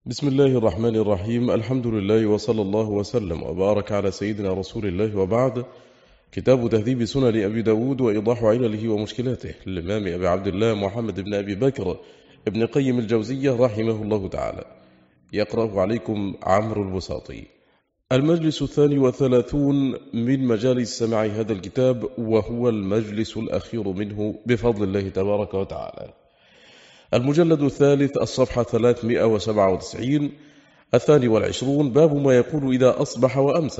بسم الله الرحمن الرحيم. الحمد لله وصلى الله وسلم وبارك على سيدنا رسول الله، وبعد. كتاب تهذيب سنن أبي داود وإيضاح علله ومشكلاته للإمام أبي عبد الله محمد بن أبي بكر ابن قيم الجوزية رحمه الله تعالى. يقرأ عليكم عمرو البساطي. المجلس 32 من مجالس سماع هذا الكتاب، وهو المجلس الأخير منه بفضل الله تبارك وتعالى. المجلد الثالث، الصفحة 397، 22، باب ما يقول إذا أصبح وأمسى.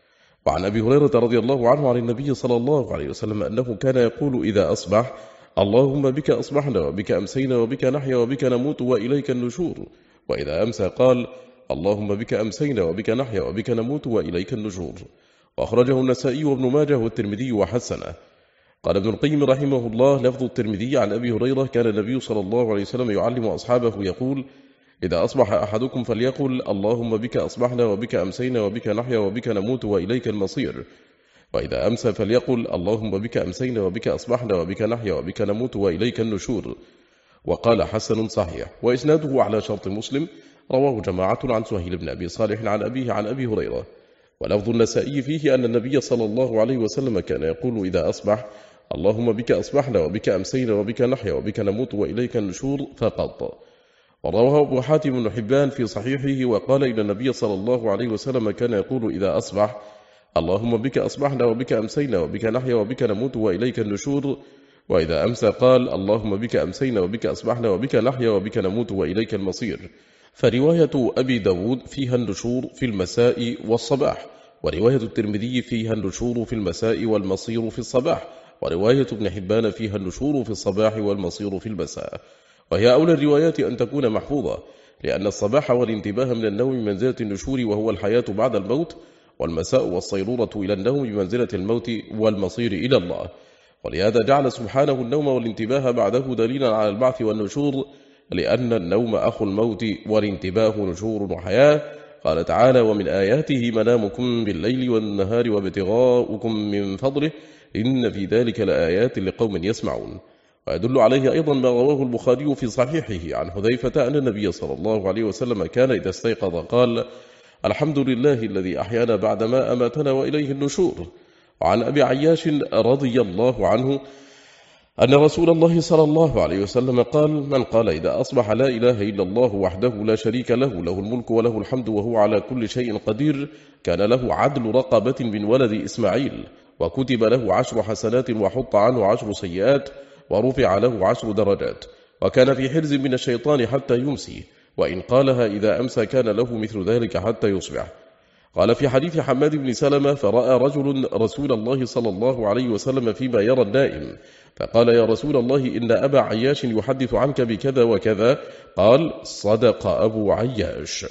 وعن أبي هريرة رضي الله عنه عن النبي صلى الله عليه وسلم أنه كان يقول إذا أصبح: اللهم بك أصبحنا وبك أمسينا وبك نحيا وبك نموت وإليك النشور. وإذا أمسى قال: اللهم بك أمسينا وبك نحيا وبك نموت وإليك النشور. وأخرجه النسائي وابن ماجه والترمذي وحسنه. قال ابن القيم رحمه الله: لفظ الترمذي عن أبي هريرة: كان النبي صلى الله عليه وسلم يعلم أصحابه يقول: إذا أصبح أحدكم فليقل: اللهم بك أصبحنا وبك أمسينا وبك نحيا وبك نموت وإليك المصير. وإذا أمسى فليقل: اللهم بك أمسينا وبك أصبحنا وبك نحيا وبك نموت وإليك النشور. وقال: حسن صحيح، وإسناده على شرط مسلم، رواه جماعة عن سهيل بن أبي صالح عن أبيه عن أبي هريرة. ولفظ النسائي فيه أن النبي صلى الله عليه وسلم كان يقول إذا أصبح: اللهم بك أصبحنا وبك أمسينا وبك نحيا وبك نموت وإليك النشور فقط. ورواه أبو حاتم بن حبان في صحيحه وقال إن النبي صلى الله عليه وسلم كان يقول إذا أصبح: اللهم بك أصبحنا وبك أمسينا وبك نحيا وبك نموت وإليك النشور. وإذا أمسى قال: اللهم بك أمسينا وبك أصبحنا وبك نحيا وبك نموت وإليك المصير. فرواية أبي داود فيها النشور في المساء والصباح، ورواية الترمذي فيها النشور في المساء والمصير في الصباح، ورواية ابن حبان فيها النشور في الصباح والمصير في المساء. وهي أولى الروايات أن تكون محفوظة، لأن الصباح والانتباه من النوم بمنزلة النشور وهو الحياة بعد الموت، والمساء والصيرورة إلى النوم بمنزلة الموت والمصير إلى الله. ولهذا جعل سبحانه النوم والانتباه بعده دليلا على البعث والنشور، لأن النوم أخو الموت والانتباه نشور وحياة. قال تعالى: ومن آياته منامكم بالليل والنهار وابتغاؤكم من فضله إن في ذلك لآيات لقوم يسمعون. ويدل عليه أيضا ما رواه البخاري في صحيحه عن حذيفة أن النبي صلى الله عليه وسلم كان إذا استيقظ قال: الحمد لله الذي أحيانا بعدما أماتنا وإليه النشور. وعن أبي عياش رضي الله عنه أن رسول الله صلى الله عليه وسلم قال: من قال إذا أصبح لا إله إلا الله وحده لا شريك له، له الملك وله الحمد وهو على كل شيء قدير، كان له عدل رقبة من ولد إسماعيل، وكتب له 10 حسنات وحط عنه 10 سيئات، ورفع له 10 درجات، وكان في حرز من الشيطان حتى يمسي، وإن قالها إذا أمسى كان له مثل ذلك حتى يصبح. قال في حديث حماد بن سلمة: فرأى رجل رسول الله صلى الله عليه وسلم فيما يرى النائم، فقال: يا رسول الله إن أبا عياش يحدث عنك بكذا وكذا. قال: صدق أبو عياش.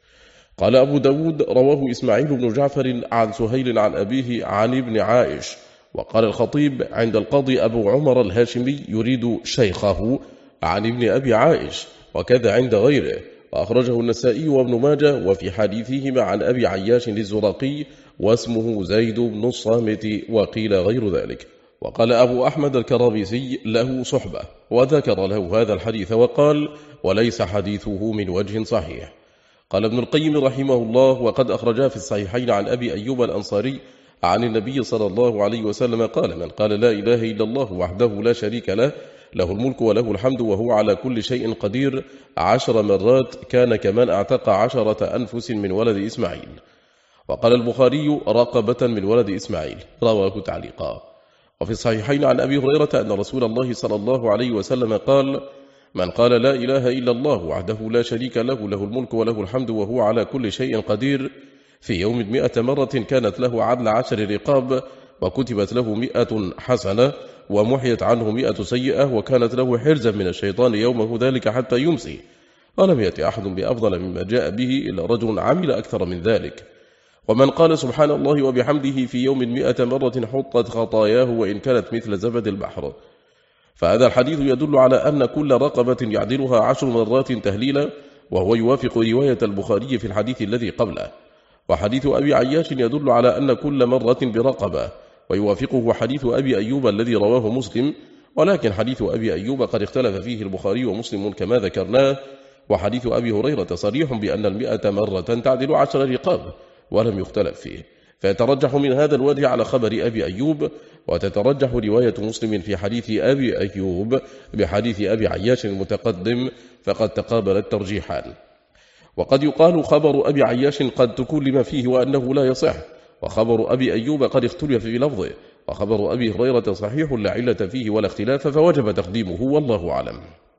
قال أبو داود: رواه إسماعيل بن جعفر عن سهيل عن أبيه عن ابن عائش. وقال الخطيب عند القاضي أبو عمر الهاشمي يريد شيخه عن ابن أبي عائش، وكذا عند غيره. وأخرجه النسائي وابن ماجه، وفي حديثهما عن أبي عياش الزرقي واسمه زيد بن الصامت، وقيل غير ذلك. وقال أبو أحمد الكرابيسي له صحبة، وذكر له هذا الحديث وقال: وليس حديثه من وجه صحيح. قال ابن القيم رحمه الله: وقد أخرجا في الصحيحين عن أبي أيوب الأنصاري عن النبي صلى الله عليه وسلم قال: من قال لا إله إلا الله وحده لا شريك له، له الملك وله الحمد وهو على كل شيء قدير 10 مرات، كان كمن اعتق 10 أنفس من ولد إسماعيل. وقال البخاري: رقبة من ولد إسماعيل، رواه تعليقا. وفي الصحيحين عن أبي هريرة أن رسول الله صلى الله عليه وسلم قال: من قال لا إله إلا الله وحده لا شريك له، له الملك وله الحمد وهو على كل شيء قدير، في يوم 100 مرة كانت له عدل 10 رقاب، وكتبت له 100 حسنة، ومحيت عنه 100 سيئة، وكانت له حرزا من الشيطان يومه ذلك حتى يمسي. ولم يأتي أحد بأفضل مما جاء به إلا رجل عمل أكثر من ذلك. ومن قال سبحان الله وبحمده في يوم 100 مرة حطت خطاياه وإن كانت مثل زبد البحر. فهذا الحديث يدل على أن كل رقبة يعدلها 10 مرات تهليلا، وهو يوافق رواية البخاري في الحديث الذي قبله. وحديث أبي عياش يدل على أن كل مرة برقبة، ويوافقه حديث أبي أيوب الذي رواه مسلم، ولكن حديث أبي أيوب قد اختلف فيه البخاري ومسلم كما ذكرناه، وحديث أبي هريرة صريح بأن 100 مرة تعدل 10 رقاب ولم يختلف فيه، فيترجح من هذا الوجه على خبر أبي أيوب، وتترجح رواية مسلم في حديث أبي أيوب بحديث أبي عياش المتقدم، فقد تقابل الترجيحان. وقد يقال خبر أبي عياش قد تكلم فيه وأنه لا يصح، وخبر أبي أيوب قد اختلف في لفظه، وخبر أبي هريرة صحيح لا علة فيه ولا اختلاف، فوجب تقديمه والله أعلم.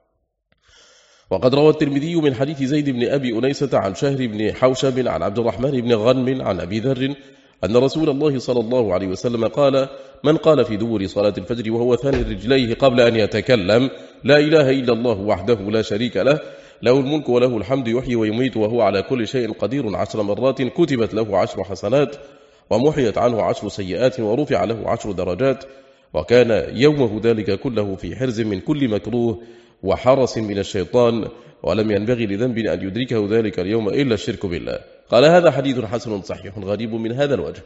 وقد روى الترمذي من حديث زيد بن أبي أنيسة عن شهر بن حوشب عن عبد الرحمن بن غنم عن أبي ذر أن رسول الله صلى الله عليه وسلم قال: من قال في دبر صلاة الفجر وهو ثاني رجليه قبل أن يتكلم: لا إله إلا الله وحده لا شريك له، له الملك وله الحمد يحيي ويميت وهو على كل شيء قدير 10 مرات، كتبت له 10 حسنات ومحيت عنه 10 سيئات ورفع له 10 درجات، وكان يومه ذلك كله في حرز من كل مكروه وحرس من الشيطان، ولم ينبغي لذنب أن يدركه ذلك اليوم إلا الشرك بالله. قال: هذا حديث حسن صحيح غريب من هذا الوجه.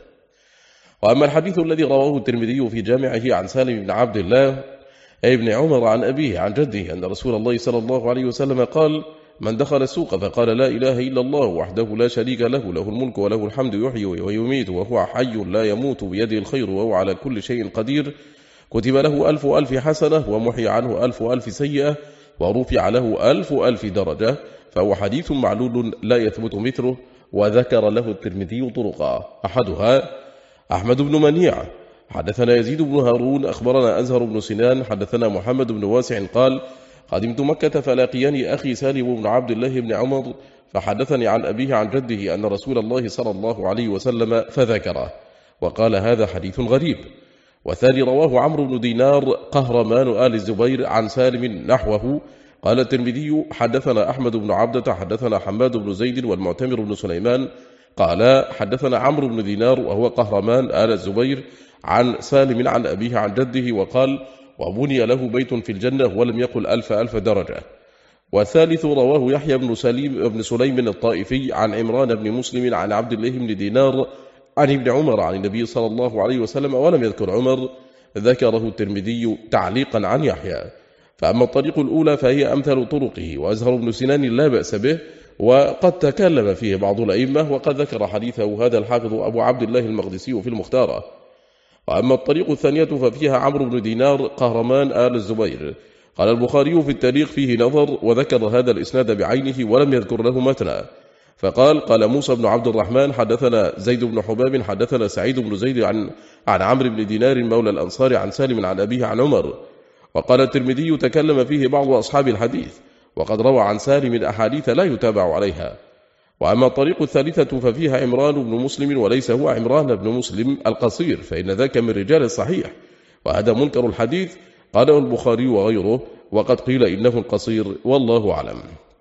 وأما الحديث الذي رواه الترمذي في جامعه عن سالم بن عبد الله ابن عمر عن أبيه عن جده أن رسول الله صلى الله عليه وسلم قال: من دخل السوق فقال لا إله إلا الله وحده لا شريك له، له الملك وله الحمد يحيي ويميت وهو حي لا يموت بيده الخير وهو على كل شيء قدير، كتب له 1000 حسنة ومحي عنه 1000 سيئة ورفع له 1000 درجة، فهو حديث معلول لا يثبت مثله. وذكر له الترمذي طرقا: أحدها أحمد بن منيع حدثنا يزيد بن هارون أخبرنا أزهر بن سنان حدثنا محمد بن واسع قال: قدمت مكة فلاقيني أخي سالم بن عبد الله بن عمر فحدثني عن أبيه عن جده أن رسول الله صلى الله عليه وسلم فذكره، وقال: هذا حديث غريب. والثاني رواه عمرو بن دينار قهرمان آل الزبير عن سالم نحوه. قال الترمذي: حدثنا أحمد بن عبدة حدثنا حماد بن زيد والمعتمر بن سليمان قال: حدثنا عمرو بن دينار وهو قهرمان آل الزبير عن سالم عن أبيه عن جده، وقال: وبني له بيت في الجنة، ولم يقل 1000 درجة. والثالث رواه يحيى بن سليم الطائفي عن عمران بن مسلم عن عبد الله بن دينار عن ابن عمر عن النبي صلى الله عليه وسلم، ولم يذكر عمر، ذكره الترمذي تعليقا عن يحيى. فأما الطريق الأولى فهي أمثل طرقه، وأزهر بن سنان لا بأس به، وقد تكلم فيه بعض الأئمة، وقد ذكر حديثه هذا الحافظ أبو عبد الله المقدسي في المختارة. وأما الطريق الثانية ففيها عمرو بن دينار قهرمان آل الزبير. قال البخاري في التاريخ فيه نظر، وذكر هذا الإسناد بعينه ولم يذكر له متنا. فقال: قال موسى بن عبد الرحمن حدثنا زيد بن حباب حدثنا سعيد بن زيد عن عمرو بن دينار مولى الأنصار عن سالم عن أبيه عن عمر. وقال الترمذي: تكلم فيه بعض أصحاب الحديث، وقد روى عن سالم أحاديث لا يتابع عليها. وأما الطريق الثالثة ففيها عمران بن مسلم، وليس هو عمران بن مسلم القصير، فإن ذاك من رجال الصحيح، وهذا منكر الحديث، قاله البخاري وغيره، وقد قيل إنه القصير، والله أعلم.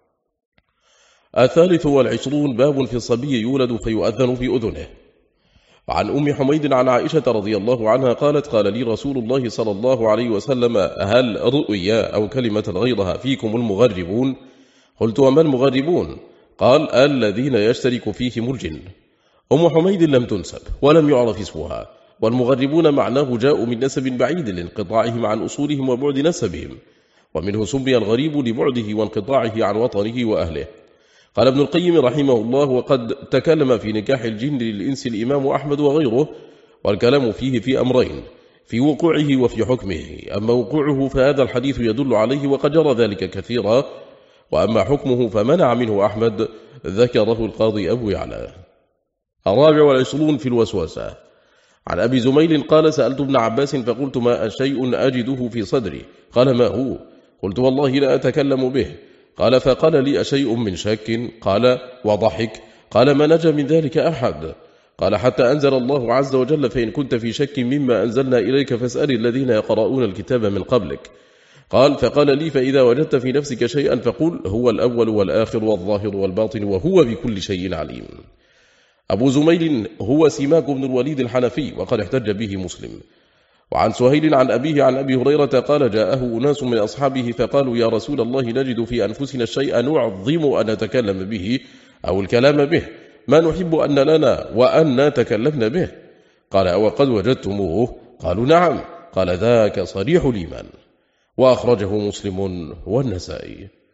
23 باب في الصبي يولد فيؤذن في أذنه. عن أم حميد عن عائشة رضي الله عنها قالت: قال لي رسول الله صلى الله عليه وسلم: هل رؤيا أو كلمة غيرها فيكم المغربون؟ قلت: وما المغربون؟ قال: الذين يشترك فيهم الجن. أم حميد لم تنسب ولم يعرف اسمها، والمغربون معناه جاءوا من نسب بعيد لانقطاعهم عن أصولهم وبعد نسبهم، ومنه سمي الغريب لبعده وانقطاعه عن وطنه وأهله. قال ابن القيم رحمه الله: وقد تكلم في نكاح الجن للإنس الإمام أحمد وغيره، والكلام فيه في أمرين: في وقوعه وفي حكمه. أما وقوعه فهذا الحديث يدل عليه، وقد جرى ذلك كثيرا، وأما حكمه فمنع منه أحمد، ذكره القاضي أبو يعلى. 24 في الوسوسة. عن أبي زميل قال: سألت ابن عباس فقلت: ما شيء أجده في صدري؟ قال: ما هو؟ قلت: والله لا أتكلم به. قال: فقال لي: أشيء من شك؟ قال: وضحك. قال: ما نجا من ذلك أحد. قال: حتى أنزل الله عز وجل: فإن كنت في شك مما أنزلنا إليك فاسأل الذين يقرؤون الكتاب من قبلك. قال: فقال لي: فإذا وجدت في نفسك شيئا فقل: هو الأول والآخر والظاهر والباطن وهو بكل شيء عليم. أبو زميل هو سماك بن الوليد الحنفي، وقد احتج به مسلم. وعن سهيل عن أبيه عن أبي هريرة قال: جاءه أناس من أصحابه فقالوا: يا رسول الله، نجد في أنفسنا الشيء نعظم أن نتكلم به أو الكلام به، ما نحب أن لنا وأن نتكلمنا به. قال: أو قد وجدتموه؟ قالوا: نعم. قال: ذاك صريح الإيمان. وأخرجه مسلم والنسائي.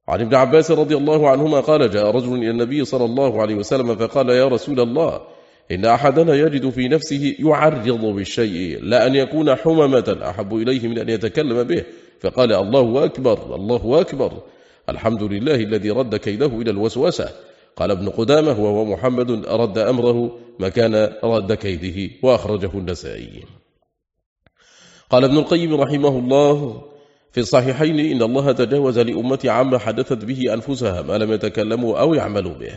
عن ابن عباس رضي الله عنهما قال جاء رجل إلى النبي صلى الله عليه وسلم فقال يا رسول الله إن أحدنا يجد في نفسه يعرض بالشيء لا أن يكون حممة أحب إليه من أن يتكلم به، فقال الله أكبر الله أكبر، الحمد لله الذي رد كيده إلى الوسوسة. قال ابن قدامة وهو محمد رد أمره مكان رد كيده، وأخرجه النسائي. قال ابن القيم رحمه الله في الصحيحين إن الله تجاوز لأمتي عما حدثت به أنفسها ما لم يتكلموا أو يعملوا به.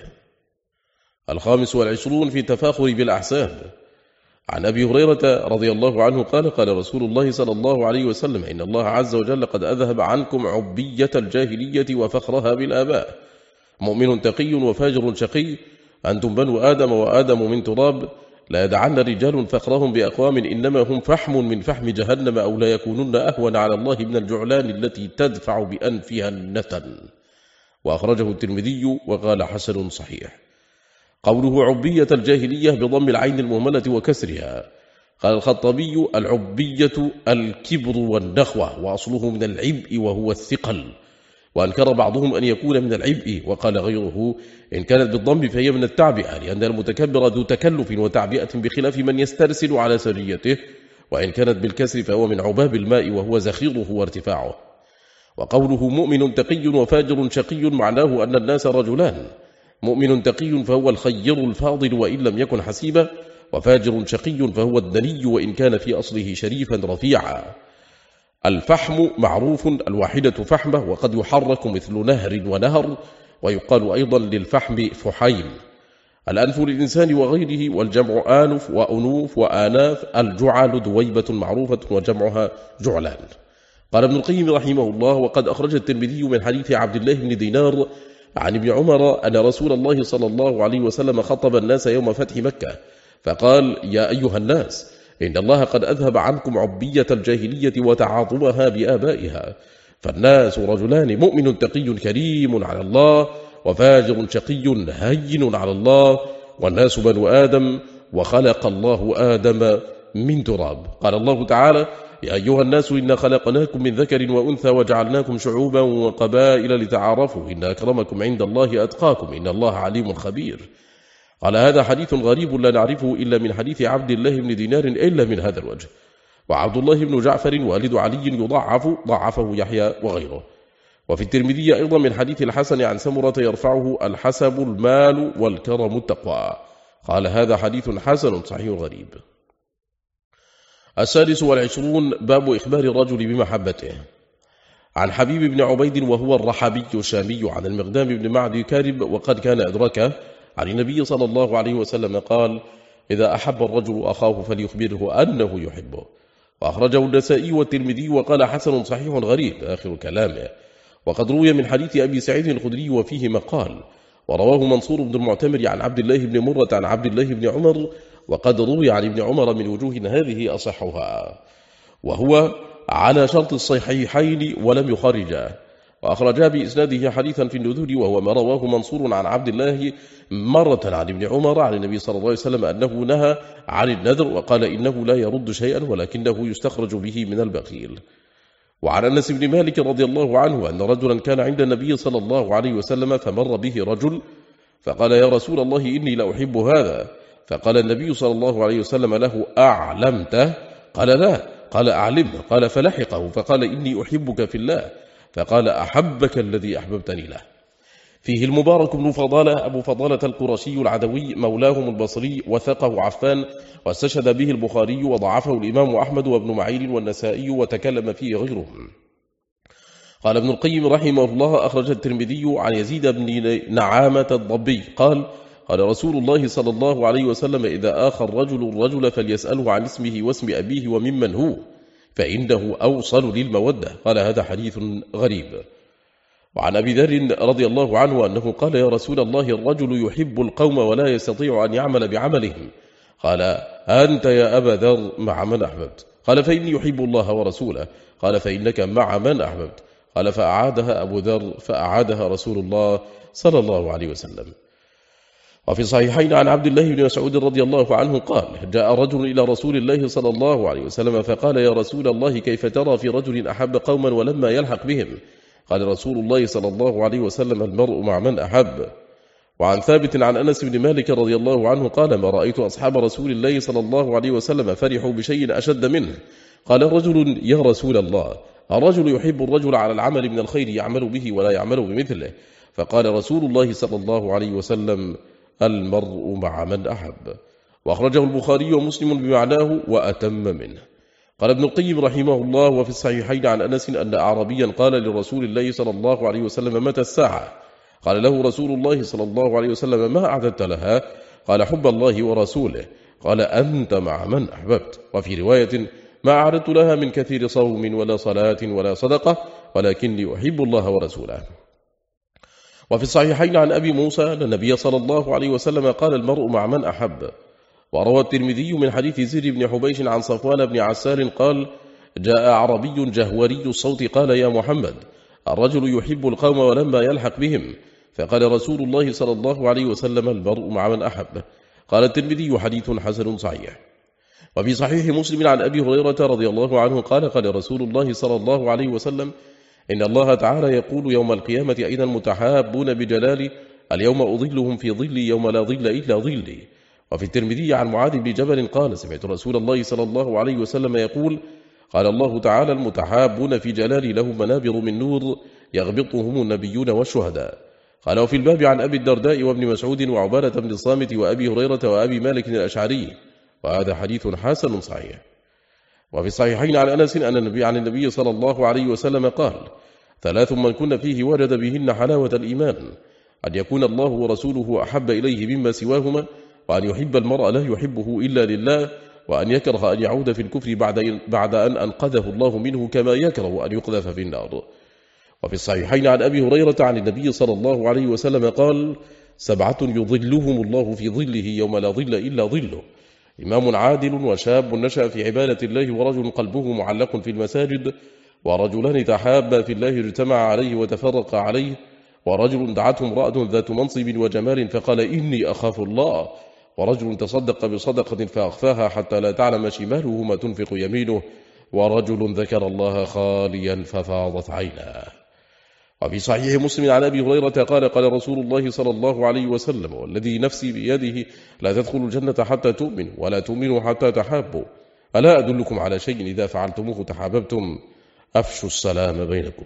25 في التفاخر بالأحساب. عن أبي هريرة رضي الله عنه قال قال رسول الله صلى الله عليه وسلم إن الله عز وجل قد أذهب عنكم عبية الجاهلية وفخرها بالآباء، مؤمن تقي وفاجر شقي، أنتم بنو آدم وآدم من تراب، لا يدعن رجال فخرهم بأقوام إنما هم فحم من فحم جهنم أو لا يكونن أهون على الله من الجعلان التي تدفع بأنفها النتن. وأخرجه الترمذي وقال حسن صحيح. قوله عبية الجاهلية بضم العين المهملة وكسرها. قال الخطابي العبية الكبر والنخوة، وأصله من العبء وهو الثقل، وأنكر بعضهم أن يكون من العبء، وقال غيره إن كانت بالضم فهي من التعبئة، لأن المتكبر ذو تكلف وتعبئة بخلاف من يسترسل على سريته، وإن كانت بالكسر فهو من عباب الماء وهو زخيره وارتفاعه. وقوله مؤمن تقي وفاجر شقي معناه أن الناس رجلان، مؤمن تقي فهو الخير الفاضل وإن لم يكن حسيبا، وفاجر شقي فهو الدني وإن كان في أصله شريفا رفيعا. الفحم معروف الواحدة فحمة، وقد يحرك مثل نهر ونهر، ويقال أيضا للفحم فحيم. الأنف للإنسان وغيره، والجمع آنف وأنوف وآناف. الجعل دويبة معروفة وجمعها جعلان. قال ابن القيم رحمه الله وقد أخرج الترمذي من حديث عبد الله بن دينار عن ابن عمر أن رسول الله صلى الله عليه وسلم خطب الناس يوم فتح مكة فقال يا أيها الناس إن الله قد أذهب عنكم عبية الجاهلية وتعاظمها بآبائها، فالناس رجلان مؤمن تقي كريم على الله، وفاجر شقي هين على الله، والناس بنو آدم، وخلق الله آدم من تراب. قال الله تعالى يا أيها الناس إنا خلقناكم من ذكر وأنثى وجعلناكم شعوبا وقبائل لتعارفوا إن أكرمكم عند الله أتقاكم إن الله عليم خبير. قال هذا حديث غريب لا نعرفه إلا من حديث عبد الله بن دينار إلا من هذا الوجه. وعبد الله بن جعفر والد علي ضعفه يحيى وغيره. وفي الترمذي أيضا من حديث الحسن عن سمرة يرفعه الحسب المال والكرم التقوى. قال هذا حديث حسن صحيح غريب. 26 باب إخبار الرجل بمحبته. عن حبيب بن عبيد وهو الرحبي الشامي عن المقدام بن معد كارب وقد كان أدركه عن النبي صلى الله عليه وسلم قال إذا أحب الرجل أخاه فليخبره أنه يحبه. وأخرجه النسائي والترمذي وقال حسن صحيح غريب آخر كلامه. وقد روي من حديث أبي سعيد الخدري وفيه مقال. ورواه منصور بن المعتمر عن عبد الله بن مرة عن عبد الله بن عمر. وقد روي عن ابن عمر من وجوه هذه أصحها، وهو على شرط الصحيحين ولم يخرجا. وأخرجا بإسناده حديثا في النذور وهو ما رواه منصور عن عبد الله مرة عن ابن عمر عن النبي صلى الله عليه وسلم أنه نهى عن النذر وقال إنه لا يرد شيئا ولكنه يستخرج به من البخيل. وعن أنس بن مالك رضي الله عنه أن رجلا كان عند النبي صلى الله عليه وسلم فمر به رجل فقال يا رسول الله إني لأحب هذا، فقال النبي صلى الله عليه وسلم له أعلمته؟ قال لا. قال أعلمه. قال فلحقه فقال إني أحبك في الله، فقال أحبك الذي أحببتني له. فيه المبارك بن فضالة أبو فضالة القرشي العدوي مولاهم البصري وثقه عفان، واستشهد به البخاري وضعفه الإمام أحمد وابن معين والنسائي وتكلم فيه غيرهم. قال ابن القيم رحمه الله أخرج الترمذي عن يزيد بن نعامة الضبي قال قال رسول الله صلى الله عليه وسلم إذا آخى الرجل فليسأله عن اسمه واسم أبيه وممن هو، فإنه أوصل للمودة. قال هذا حديث غريب. وعن أبي ذر رضي الله عنه أنه قال يا رسول الله الرجل يحب القوم ولا يستطيع أن يعمل بعملهم. قال أنت يا أبا ذر مع من أحببت؟ قال فإني يحب الله ورسوله. قال فإنك مع من أحببت؟ قال فأعادها أبو ذر فأعادها رسول الله صلى الله عليه وسلم. وفي صحيحين عن عبد الله بن مسعود رضي الله عنه قال جاء رجل إلى رسول الله صلى الله عليه وسلم فقال يا رسول الله كيف ترى في رجل أحب قوما ولما يلحق بهم؟ قال رسول الله صلى الله عليه وسلم المرء مع من أحب. وعن ثابت عن أنس بن مالك رضي الله عنه قال ما رأيت أصحاب رسول الله صلى الله عليه وسلم فرحوا بشيء أشد منه. قال رجل يا رسول الله الرجل يحب الرجل على العمل من الخير يعمل به ولا يعمل بمثله. فقال رسول الله صلى الله عليه وسلم المرء مع من أحب. وأخرجه البخاري ومسلم بمعناه وأتم منه. قال ابن القيم رحمه الله وفي الصحيحين عن أنس أن أعرابيا قال لرسول الله صلى الله عليه وسلم متى الساعة؟ قال له رسول الله صلى الله عليه وسلم ما أعددت لها؟ قال حب الله ورسوله. قال أنت مع من أحببت. وفي رواية ما أعددت لها من كثير صوم ولا صلاة ولا صدقة ولكني أحب الله ورسوله. وفي الصحيحين عن أبي موسى أن النبي صلى الله عليه وسلم قال المرء مع من أحب. وروى الترمذي من حديث زيد بن حبيش عن صفوان بن عسال قال جاء عربي جهوري الصوت قال يا محمد الرجل يحب القوم ولما يلحق بهم. فقال رسول الله صلى الله عليه وسلم المرء مع من أحب. قال الترمذي حديث حسن صحيح. وفي صحيح مسلم عن أبي هريرة رضي الله عنه قال قال رسول الله صلى الله عليه وسلم إن الله تعالى يقول يوم القيامة أين المتحابون بجلالي اليوم أظلهم في ظلي يوم لا ظل إلا ظلي. وفي الترمذي عن معاذ بن جبل قال سمعت رسول الله صلى الله عليه وسلم يقول قال الله تعالى المتحابون في جلالي لهم منابر من نور يغبطهم النبيون والشهداء. قال وفي الباب عن أبي الدرداء وابن مسعود وعبادة بن الصامت وأبي هريرة وأبي مالك الأشعري. وهذا حديث حسن صحيح. وفي الصحيحين عن أنس أن النبي صلى الله عليه وسلم قال ثلاث من كن فيه وجد بهن حلاوة الإيمان أن يكون الله ورسوله أحب إليه مما سواهما وأن يحب المرء لا يحبه إلا لله وأن يكره أن يعود في الكفر بعد أن أنقذه الله منه كما يكره أن يقذف في النار. وفي الصحيحين عن أبي هريرة عن النبي صلى الله عليه وسلم قال 7 يظلهم الله في ظله يوم لا ظل إلا ظله إمام عادل وشاب نشأ في عبادة الله ورجل قلبه معلق في المساجد ورجلان تحابا في الله اجتمع عليه وتفرق عليه ورجل دعته امرأة ذات منصب وجمال فقال إني أخاف الله ورجل تصدق بصدقة فأخفاها حتى لا تعلم شماله ما تنفق يمينه ورجل ذكر الله خاليا ففاضت عيناه. وفي صحيح مسلم عن أبي هريرة قال قال رسول الله صلى الله عليه وسلم والذي نفسي بيده لا تدخلوا الجنة حتى تؤمنوا ولا تؤمنوا حتى تحابوا ألا أدلكم على شيء إذا فعلتموه تحاببتم أفشوا السلام بينكم.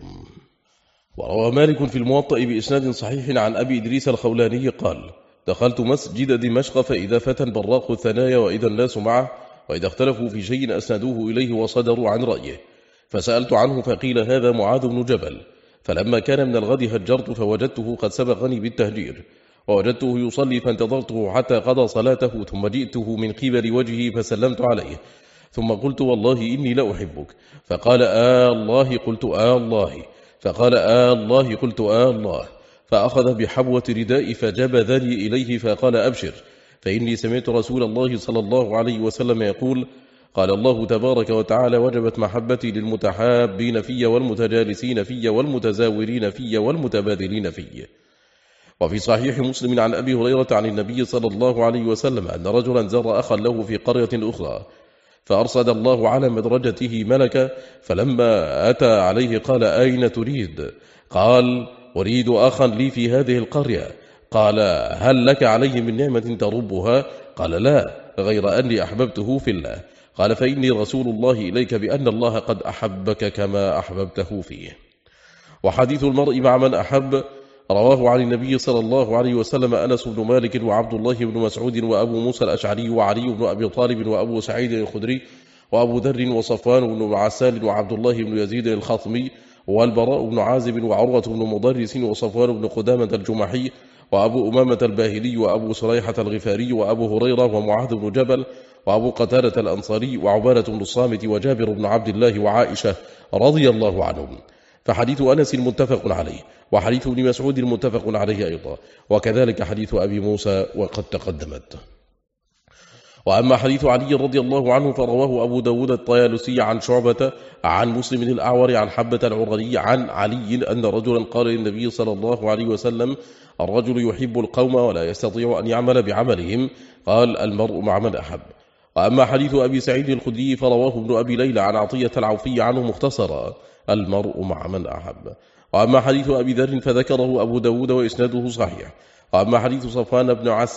وروى مالك في الموطأ بإسناد صحيح عن أبي إدريس الخولاني قال دخلت مسجد دمشق فإذا فتى براق الثنايا وإذا الناس معه وإذا اختلفوا في شيء أسندوه إليه وصدروا عن رأيه فسألت عنه فقيل هذا معاذ بن جبل. فلما كان من الغد هجرت فوجدته قد سبقني بالتهجير ووجدته يصلي فانتظرته حتى قضى صلاته ثم جئته من قبل وجهه فسلمت عليه ثم قلت والله إني لأحبك. فقال الله قلت الله. فقال الله قلت الله. فأخذ بحبوة ردائي فجبذني إليه فقال أبشر فإني سمعت رسول الله صلى الله عليه وسلم يقول قال الله تبارك وتعالى وجبت محبتي للمتحابين في والمتجالسين في والمتزاورين في والمتبادلين في. وفي صحيح مسلم عن أبي هريرة عن النبي صلى الله عليه وسلم أن رجلا زار أخا له في قرية أخرى فأرصد الله على مدرجته ملكا فلما أتى عليه قال أين تريد؟ قال أريد أخا لي في هذه القرية. قال هل لك عليه من نعمة تربها؟ قال لا غير أني أحببته في الله. قال فإني رسول الله إليك بأن الله قد أحبك كما أحببته فيه. وحديث المرء مع من أحب رواه عن النبي صلى الله عليه وسلم أنس بن مالك وعبد الله بن مسعود وأبو موسى الأشعري وعلي بن أبي طالب وأبو سعيد الخدري وأبو ذر وصفوان بن عسال وعبد الله بن يزيد الخطمي والبراء بن عازب وعروة بن مضرس وصفوان بن قدامة الجمحي وأبو أمامة الباهلي وأبو سريحة الغفاري وأبو هريرة ومعاذ بن جبل وأبو قتادة الأنصاري وعبادة بن الصامت وجابر بن عبد الله وعائشة رضي الله عنهم. فحديث أنس متفق عليه وحديث ابن مسعود متفق عليه أيضا وكذلك حديث أبي موسى وقد تقدمت. وأما حديث علي رضي الله عنه فرواه أبو داود الطيالسي عن شعبة عن مسلم الأعور عن حبة العرني عن علي أن رجلا قال للنبي صلى الله عليه وسلم الرجل يحب القوم ولا يستطيع أن يعمل بعملهم قال المرء مع من أحب. وأما حديث أبي سعيد الخدري فرواه ابن أبي ليلى عن عطية العوفي عنه مختصرا المرء مع من أحب. وأما حديث أبي ذر فذكره أبو داود وإسناده صحيح. وأما حديث صفوان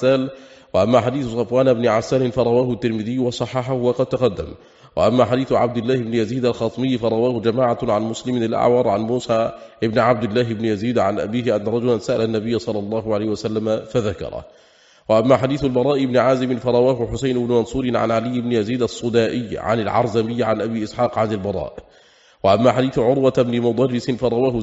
بن عسال فرواه الترمذي وصححه وقد تقدم. وأما حديث عبد الله بن يزيد الخاطمي فرواه جماعة عن مسلم الأعور عن موسى بن عبد الله بن يزيد عن أبيه أن رجلا سأل النبي صلى الله عليه وسلم فذكره. وأما حديث البراء بن عازب فرواه حسين بن منصور عن علي بن يزيد الصدائي عن العرزمي عن أبي إسحاق عن البراء. وأما حديث عروة بن مضرس فرواه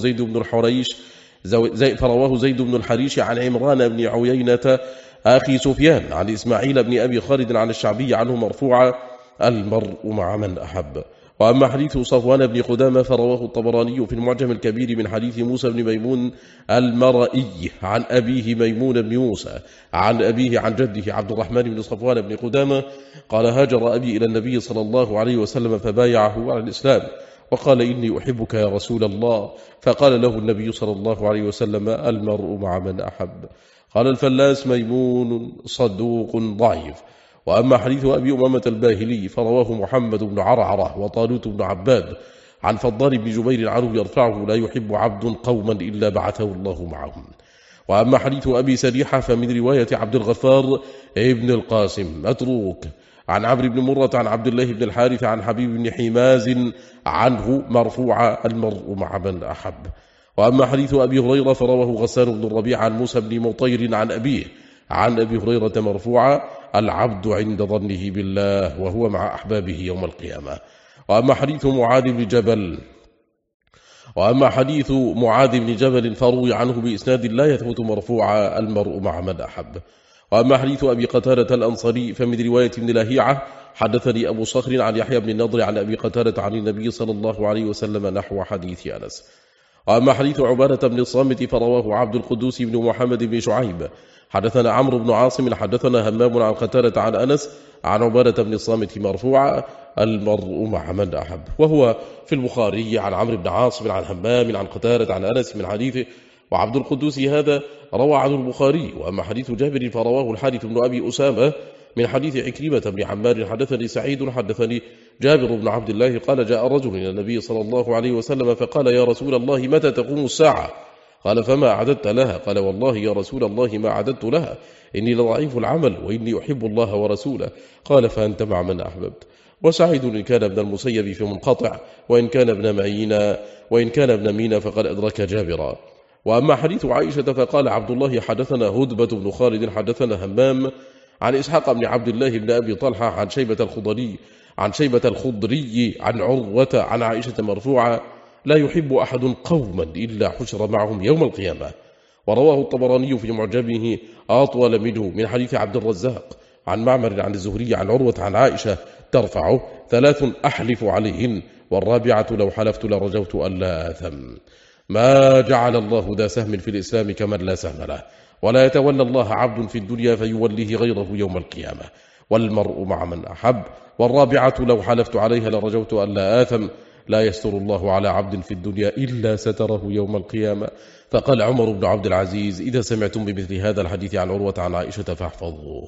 زيد بن الحريش عن عمران بن عيينة أخي سفيان عن إسماعيل بن أبي خالد عن الشعبي عنه مرفوعا: المرء مع من أحب. وأما حديث صفوان بن قدامة فرواه الطبراني في المعجم الكبير من حديث موسى بن ميمون المرئي عن أبيه ميمون بن موسى عن أبيه عن جده عبد الرحمن بن صفوان بن قدامة قال: هاجر أبي إلى النبي صلى الله عليه وسلم فبايعه على الإسلام وقال: إني أحبك يا رسول الله. فقال له النبي صلى الله عليه وسلم: المرء مع من أحب. قال الفلاس: ميمون صدوق ضعيف. وأما حديث أبي أمامة الباهلي فرواه محمد بن عرعرة وطالوت بن عباد عن فضال بن جبير عنه يرفعه: لا يحب عبد قوما إلا بعثه الله معهم. وأما حديث أبي سريحة فمن رواية عبد الغفار ابن القاسم متروك عن عمرو بن مرة عن عبد الله بن الحارث عن حبيب بن حماز عنه مرفوعا: المرء مع من أحب. وأما حديث أبي هريرة فرواه غسان بن الربيع عن موسى بن مطير عن أبيه عن أبي هريرة مرفوعا: العبد عند ظنه بالله وهو مع أحبابه يوم القيامة. وأما حديث معاذ بن جبل فروي عنه بإسناد لا يثبت مرفوعا: المرء مع من أحب. وأما حديث أبي قتادة الأنصاري فمن رواية ابن لهيعة حدثني أبو صخر عن يحيى بن النضر عن أبي قتادة عن النبي صلى الله عليه وسلم نحو حديث أنس. وأما حديث عبادة بن الصامت فرواه عبد القدوس بن محمد بن شعيب حدثنا عمرو بن عاصم حدثنا همام عن قتادة عن أنس عن عبادة بن الصامت مرفوعا: المرء مع من أحب. وهو في البخاري عن عمرو بن عاصم عن همام عن قتادة عن أنس من حديثه. وعبد القدوس هذا روى عن البخاري. وأما حديث جابر فرواه الحارث بن أبي أسامة من حديث عكرمة بن عمار حدثني سعيد حدثني جابر بن عبد الله قال: جاء رجل إلى النبي صلى الله عليه وسلم فقال: يا رسول الله متى تقوم الساعة؟ قال: فما أعددت لها؟ قال: والله يا رسول الله ما أعددت لها، إني لضعيف العمل وإني أحب الله ورسوله. قال: فأنت مع من أحببت. وسعيد إن كان ابن المسيب في منقطع، وإن كان ابن مينا فقد أدرك جابرا. وأما حديث عائشة فقال عبد الله: حدثنا هدبة بن خالد حدثنا همام عن إسحاق بن عبد الله بن أبي طلحة عن شيبة الخضري عن عروة عن عائشة مرفوعة: لا يحب أحد قوما إلا حشر معهم يوم القيامة. ورواه الطبراني في معجمه أطول منه من حديث عبد الرزاق عن معمر عن الزهري عن عروة عن عائشة ترفعه: 3 أحلف عليهن، والرابعة لو حلفت لرجوت ألا آثم. ما جعل الله ذا سهم في الإسلام كمن لا سهم له، ولا يتولى الله عبد في الدنيا فيوليه غيره يوم القيامة. والمرء مع من أحب. والرابعة لو حلفت عليها لرجوت ألا آثم. لا يستر الله على عبد في الدنيا إلا ستره يوم القيامة. فقال عمر بن عبد العزيز: إذا سمعتم بمثل هذا الحديث عن عروة عن عائشة فاحفظوه.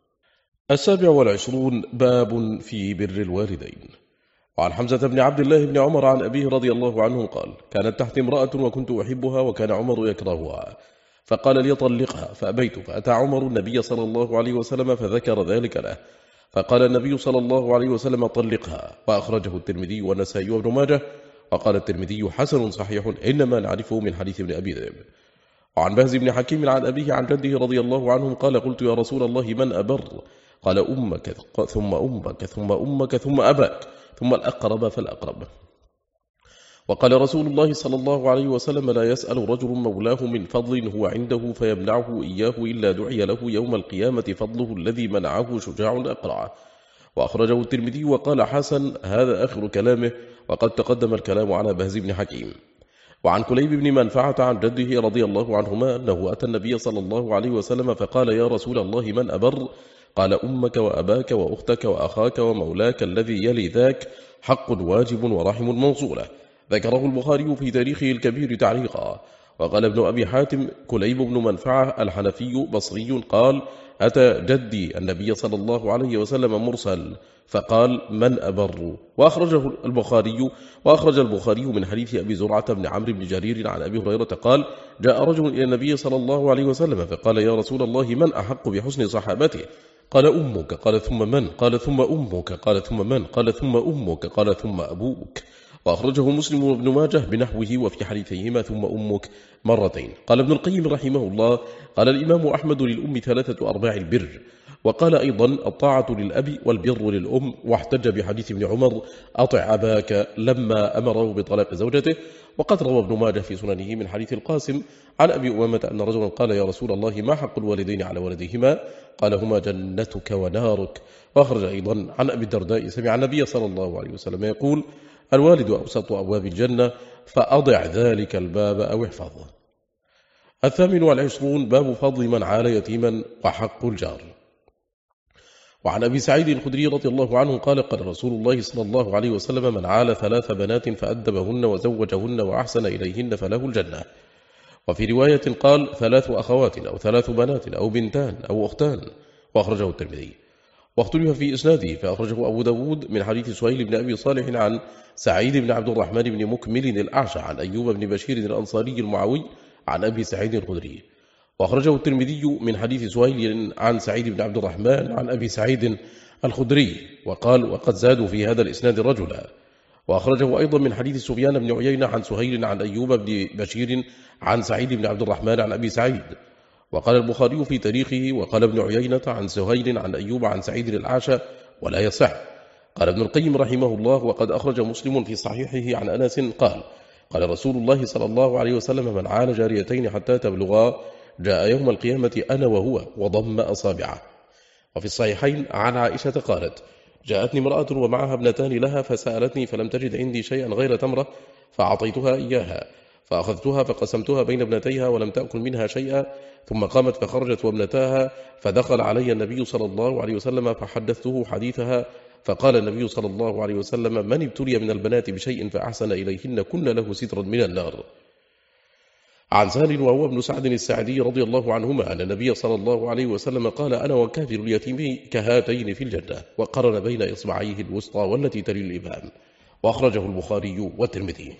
27 باب في بر الوالدين. وعن حمزة بن عبد الله بن عمر عن أبيه رضي الله عنه قال: كانت تحت امرأة وكنت أحبها وكان عمر يكرهها، فقال لي: طلقها، فأبيت. فأتى عمر النبي صلى الله عليه وسلم فذكر ذلك له، فقال النبي صلى الله عليه وسلم: طلقها. وأخرجه الترمذي والنسائي وابن ماجه. وقال الترمذي: حسن صحيح، إنما نعرفه من حديث ابن أبي ذئب. وعن بهز بن حكيم عن أبيه عن جده رضي الله عنهم قال: قلت: يا رسول الله من أبر؟ قال: أمك ثم أمك ثم أمك ثم أباك ثم الأقرب فالأقرب. وقال رسول الله صلى الله عليه وسلم: لا يسأل رجل مولاه من فضل هو عنده فيمنعه إياه إلا دعي له يوم القيامة فضله الذي منعه شجاع أقرع. وأخرجه الترمذي وقال: حسن. هذا آخر كلامه، وقد تقدم الكلام على بهز بن حكيم. وعن كليب بن منفعة عن جده رضي الله عنهما أنه أتى النبي صلى الله عليه وسلم فقال: يا رسول الله من أبر؟ قال: أمك وأباك وأختك وأخاك ومولاك الذي يلي ذاك، حق واجب ورحم موصولة. ذكره البخاري في تاريخه الكبير تعليقا. وقال ابن أبي حاتم كليب بن منفعة الحنفي بصري قال أتى جدي النبي صلى الله عليه وسلم مرسل فقال من أبر. وأخرج البخاري من حديث أبي زرعة بن عمرو بن جرير عن أبي هريرة قال جاء رجل إلى النبي صلى الله عليه وسلم فقال يا رسول الله من أحق بحسن صحابته؟ قال أمك. قال ثم من؟ قال ثم أمك. قال ثم من؟ قال ثم أمك. قال ثم أبوك. وأخرجه مسلم وابن ماجه بنحوه وفي حديثيهما ثم أمك مرتين. قال ابن القيم رحمه الله قال الإمام أحمد للأم 3 أرباع البر. وقال أيضا الطاعة للأب والبر للأم، واحتج بحديث ابن عمر أطع أباك لما أمره بطلاق زوجته. وقد روى ابن ماجه في سننه من حديث القاسم عن أبي أمامة أن رجلا قال يا رسول الله ما حق الوالدين على ولديهما؟ قال هما جنتك ونارك. وأخرج أيضا عن أبي الدرداء سمع النبي صلى الله عليه وسلم يقول الوالد أوسط أبواب الجنة فأضع ذلك الباب أو احفظه. 28 باب فضل من عال يتيما وحق الجار. وعن أبي سعيد الخدري رضي الله عنه قال قال رسول الله صلى الله عليه وسلم من عال 3 بنات فأدبهن وزوجهن وأحسن إليهن فله الجنة. وفي رواية قال 3 أخوات أو 3 بنات أو بنتان أو أختان. وأخرجه الترمذي. واختلف في إسناده فأخرجه أبو داود من حديث سهيل بن أبي صالح عن سعيد بن عبد الرحمن بن مكمل الأعشى عن أيوب بن بشير الأنصاري المعوي عن أبي سعيد الخدري. وأخرجه الترمذي من حديث سهيل عن سعيد بن عبد الرحمن عن أبي سعيد الخدري وقال وقد زادوا في هذا الإسناد رجلا. وأخرجه أيضا من حديث سفيان بن عيينة عن سهيل عن أيوب بن بشير عن سعيد بن عبد الرحمن عن أبي سعيد. وقال البخاري في تاريخه وقال ابن عيينة عن سهيل عن أيوب عن سعيد الأعشى ولا يصح. قال ابن القيم رحمه الله وقد أخرج مسلم في صحيحه عن أنس قال قال رسول الله صلى الله عليه وسلم من عال جاريتين حتى تبلغا جاء يوم القيامة أنا وهو وضم أصابعه. وفي الصحيحين عن عائشة قالت جاءتني امرأة ومعها ابنتان لها فسألتني فلم تجد عندي شيئا غير تمرة فأعطيتها إياها فأخذتها فقسمتها بين ابنتيها ولم تأكل منها شيئا ثم قامت فخرجت وابنتاها فدخل علي النبي صلى الله عليه وسلم فحدثته حديثها فقال النبي صلى الله عليه وسلم من ابتلي من البنات بشيء فأحسن إليهن كن له سترا من النار. عن سهل وهو ابن سعد السعدي رضي الله عنهما أن النبي صلى الله عليه وسلم قال أنا وكافر اليتيم كهاتين في الجنة وقرن بين إصبعيه الوسطى والتي تلي الإبهام. وأخرجه البخاري والترمذي.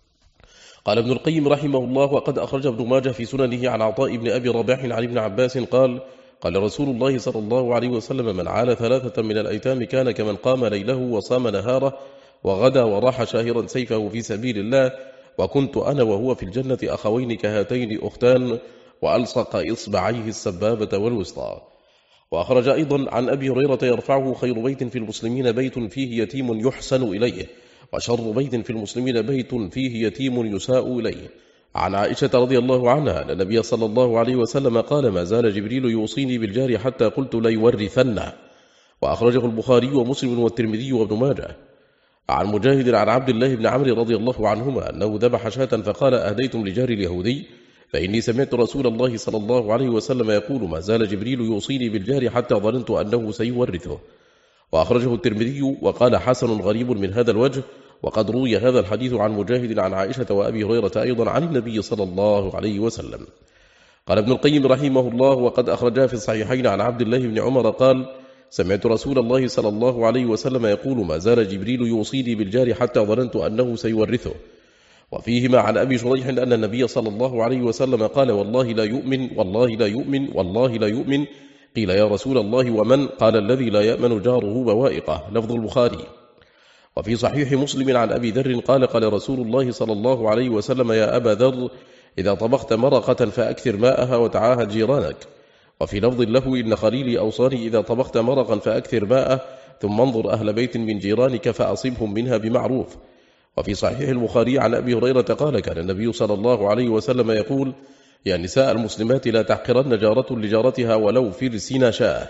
قال ابن القيم رحمه الله وقد أخرج ابن ماجه في سننه عن عطاء بن أبي رباح عن ابن عباس قال قال رسول الله صلى الله عليه وسلم من عال 3 من الأيتام كان كمن قام ليله وصام نهاره وغدا وراح شاهرا سيفه في سبيل الله وكنت أنا وهو في الجنة أخوين كهاتين أختان وألصق إصبعيه السبابة والوسطى. وأخرج أيضا عن أبي هريرة يرفعه خير بيت في المسلمين بيت فيه يتيم يحسن إليه وشر بيت في المسلمين بيت فيه يتيم يساء إليه. عن عائشة رضي الله عنها أن النبي صلى الله عليه وسلم قال ما زال جبريل يوصيني بالجار حتى قلت ليورثنه. وأخرجه البخاري ومسلم والترمذي وابن ماجه. عن مجاهد عن عبد الله بن عمرو رضي الله عنهما أنه ذبح شاة فقال أهديتم لجار اليهودي فإني سمعت رسول الله صلى الله عليه وسلم يقول ما زال جبريل يوصيني بالجار حتى ظننت أنه سيورثه. وأخرجه الترمذي وقال حسن غريب من هذا الوجه. وقد روي هذا الحديث عن مجاهد عن عائشة وأبي هريرة أيضا عن النبي صلى الله عليه وسلم. قال ابن القيم رحمه الله وقد أخرجها في الصحيحين عن عبد الله بن عمر قال سمعت رسول الله صلى الله عليه وسلم يقول ما زال جبريل يوصيني بالجار حتى ظننت أنه سيورثه. وفيهما عن أبي شريح أن النبي صلى الله عليه وسلم قال والله لا يؤمن والله لا يؤمن والله لا يؤمن. قيل يا رسول الله ومن؟ قال الذي لا يأمن جاره بوائقه. لفظ البخاري. وفي صحيح مسلم عن أبي ذر قال قال رسول الله صلى الله عليه وسلم يا أبا ذر إذا طبخت مرقة فأكثر ماءها وتعاهد جيرانك. وفي لفظ له إن خليلي أوصاني إذا طبخت مرقا فأكثر ماءه ثم انظر أهل بيت من جيرانك فأصبهم منها بمعروف. وفي صحيح البخاري عن أبي هريرة قال كان النبي صلى الله عليه وسلم يقول يا نساء المسلمات لا تحقرن جارة لجارتها ولو فرسين شاة.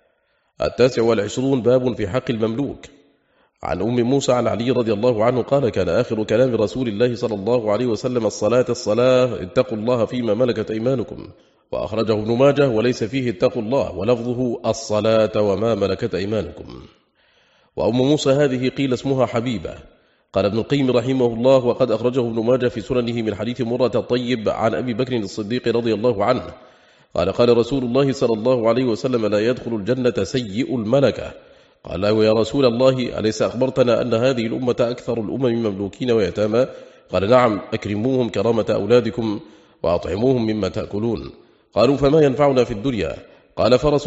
29 باب في حق المملوك. عن أم موسى عن علي رضي الله عنه قال كان آخر كلام رسول الله صلى الله عليه وسلم الصلاة اتقوا الله فيما ملكت أيمانكم. وأخرجه ابن ماجه وليس فيه اتقوا الله ولفظه الصلاة وما ملكت أيمانكم. وأم موسى هذه قيل اسمها حبيبة. قال ابن القيم رحمه الله: وقد أخرجه ابن ماجه في سننه من حديث مرة الطيب عن أبي بكر الصديق رضي الله عنه قال: قال رسول الله صلى الله عليه وسلم: لا يدخل الجنة سيء الملكة. قال له: يا رسول الله، أليس أخبرتنا أن هذه الأمة أكثر الأمم مملوكين ويتامى؟ قال: نعم، أكرموهم كرامة أولادكم وأطعموهم مما تأكلون. قالوا: فما ينفعنا في الدنيا؟ قال: فرس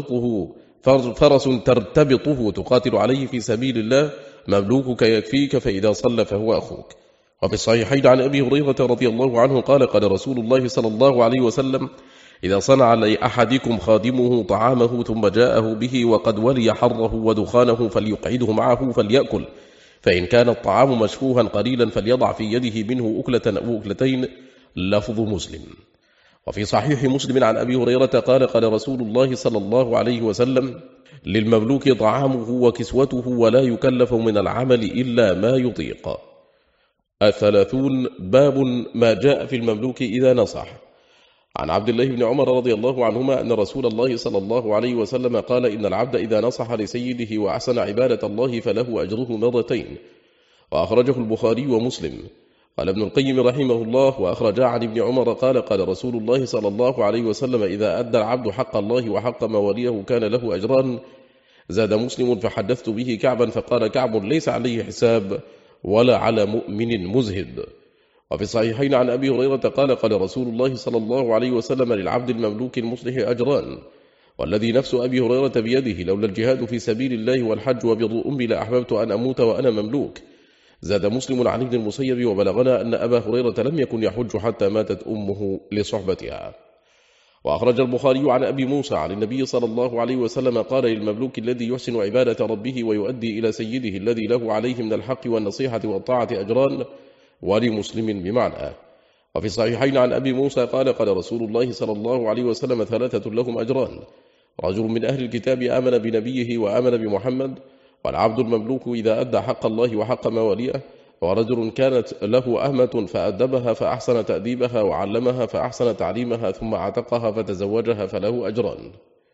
ترتبطه تقاتل عليه في سبيل الله، مملوكك يكفيك، فإذا صلى فهو أخوك. وفي الصحيحين عن أبي هريرة رضي الله عنه قال: قال رسول الله صلى الله عليه وسلم: إذا صنع لأحدكم خادمه طعامه ثم جاءه به وقد ولي حره ودخانه فليقعده معه فليأكل، فإن كان الطعام مشفوها قليلا فليضع في يده منه أكلة أو أكلتين. لفظ مسلم. وفي صحيح مسلم عن أبي هريرة قال: قال رسول الله صلى الله عليه وسلم: للمملوك طعامه وكسوته ولا يكلف من العمل إلا ما يطيق. 30. باب ما جاء في المملوك إذا نصح. عن عبد الله بن عمر رضي الله عنهما أن رسول الله صلى الله عليه وسلم قال: إن العبد إذا نصح لسيده وأحسن عبادة الله فله أجره مرتين. وأخرجه البخاري ومسلم. قال ابن القيم رحمه الله: وأخرجا عن ابن عمر قال: قال رسول الله صلى الله عليه وسلم: إذا أدى العبد حق الله وحق مواليه كان له أجران. زاد مسلم: فحدثت به كعبا فقال كعب: ليس عليه حساب ولا على مؤمن مزهد. وفي الصحيحين عن أبي هريرة قال: قال رسول الله صلى الله عليه وسلم: للعبد المملوك المصلح أجران، والذي نفس أبي هريرة بيده لولا الجهاد في سبيل الله والحج وبر أمي لأحببت أن أموت وأنا مملوك. زاد مسلم عن ابن المسيب: وبلغنا أن أبا هريرة لم يكن يحج حتى ماتت أمه لصحبتها. وأخرج البخاري عن أبي موسى عن النبي صلى الله عليه وسلم قال: للمملوك الذي يحسن عبادة ربه ويؤدي إلى سيده الذي له عليه من الحق والنصيحة والطاعة أجران، ولمسلم بمعنى. وفي الصحيحين عن أبي موسى قال: قال رسول الله صلى الله عليه وسلم: 3 لهم أجران: رجل من أهل الكتاب آمن بنبيه وآمن بمحمد، والعبد المملوك إذا أدى حق الله وحق مواليه، ورجل كانت له أمة فأدبها فأحسن تأديبها وعلمها فأحسن تعليمها ثم اعتقها فتزوجها فله أجران.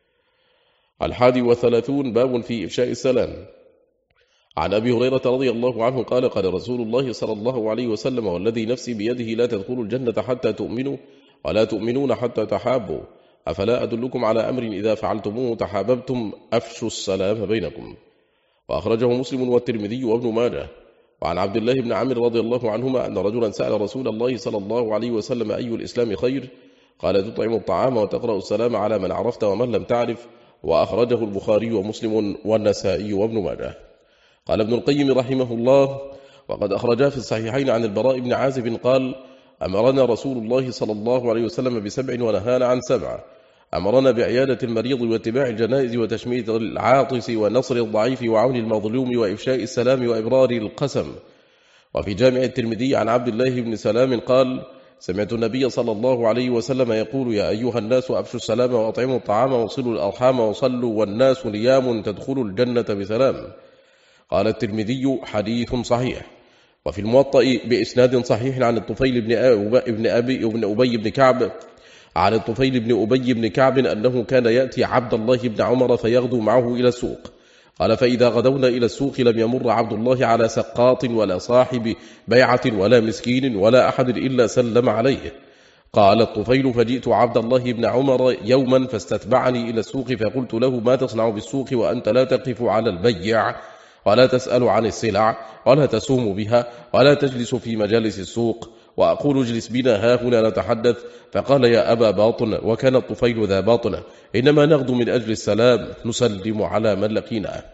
31. باب في إفشاء السلام. عن أبي هريرة رضي الله عنه قال: قال رسول الله صلى الله عليه وسلم: والذي نفسي بيده لا تدخلوا الجنة حتى تؤمنوا ولا تؤمنون حتى تحابوا، أفلا أدلكم على أمر إذا فعلتموه تحاببتم، أفشوا السلام بينكم. وأخرجه مسلم والترمذي وابن ماجه. وعن عبد الله بن عمرو رضي الله عنهما أن رجلا سأل رسول الله صلى الله عليه وسلم: أي الإسلام خير؟ قال: تطعم الطعام وتقرأ السلام على من عرفت ومن لم تعرف. وأخرجه البخاري ومسلم والنسائي وابن ماجه. قال ابن القيم رحمه الله: وقد أخرجا في الصحيحين عن البراء بن عازب قال: أمرنا رسول الله صلى الله عليه وسلم ب7 ونهانا عن 7. أمرنا بعيادة المريض واتباع الجنائز وتشميت العاطس ونصر الضعيف وعون المظلوم وإفشاء السلام وإبرار القسم. وفي جامع الترمذي عن عبد الله بن سلام قال: سمعت النبي صلى الله عليه وسلم يقول: يا أيها الناس أفشوا السلام وأطعموا الطعام وصلوا الأرحام وصلوا والناس نيام تدخلوا الجنة بسلام. قال الترمذي: حديث صحيح. وفي الموطأ بإسناد صحيح عن الطفيل بن أبي بن كعب عن الطفيل بن أبي بن كعب أنه كان يأتي عبد الله بن عمر فيغدو معه إلى السوق. قال: فإذا غدونا إلى السوق لم يمر عبد الله على سقاط ولا صاحب بيعة ولا مسكين ولا أحد إلا سلم عليه. قال الطفيل: فجئت عبد الله بن عمر يوما فاستتبعني إلى السوق، فقلت له: ما تصنع بالسوق وأنت لا تقف على البيع ولا تسأل عن السلع ولا تسوم بها ولا تجلس في مجالس السوق؟ وأقول: اجلس بنا هاهنا نتحدث. فقال: يا أبا باطن، وكان الطفيل ذا باطن، إنما نغدو من أجل السلام، نسلم على من لقينا.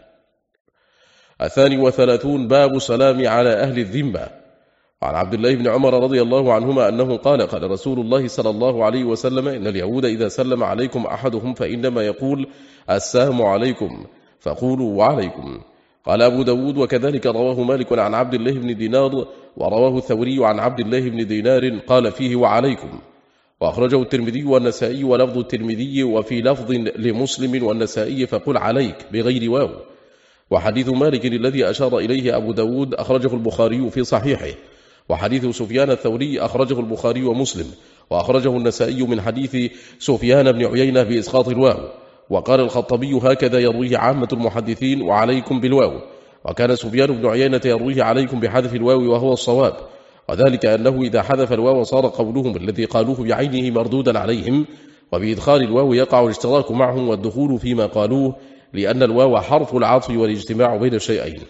32. باب السلام على أهل الذمة. عن عبد الله بن عمر رضي الله عنهما أنه قال: قال رسول الله صلى الله عليه وسلم: إن اليهود إذا سلم عليكم أحدهم فإنما يقول: السلام عليكم، فقولوا: وعليكم. قال أبو داود: وكذلك رواه مالك عن عبد الله بن دينار، ورواه الثوري عن عبد الله بن دينار قال فيه: وعليكم. وأخرجه الترمذي والنسائي ولفظ الترمذي وفي لفظ لمسلم والنسائي: فقل عليك بغير واو. وحديث مالك الذي أشار إليه أبو داود أخرجه البخاري في صحيحه. وحديث سفيان الثوري أخرجه البخاري ومسلم. وأخرجه النسائي من حديث سفيان بن عيينة بإسقاط الواو. وقال الخطبي: هكذا يرويه عامة المحدثين: وعليكم بالواو. وكان سفيان بن عيينة يرويه عليكم بحذف الواو وهو الصواب، وذلك أنه إذا حذف الواو صار قولهم الذي قالوه بعينه مردودا عليهم، وبإدخال الواو يقع الاشتراك معهم والدخول فيما قالوه، لأن الواو حرف العطف والاجتماع بين الشيئين.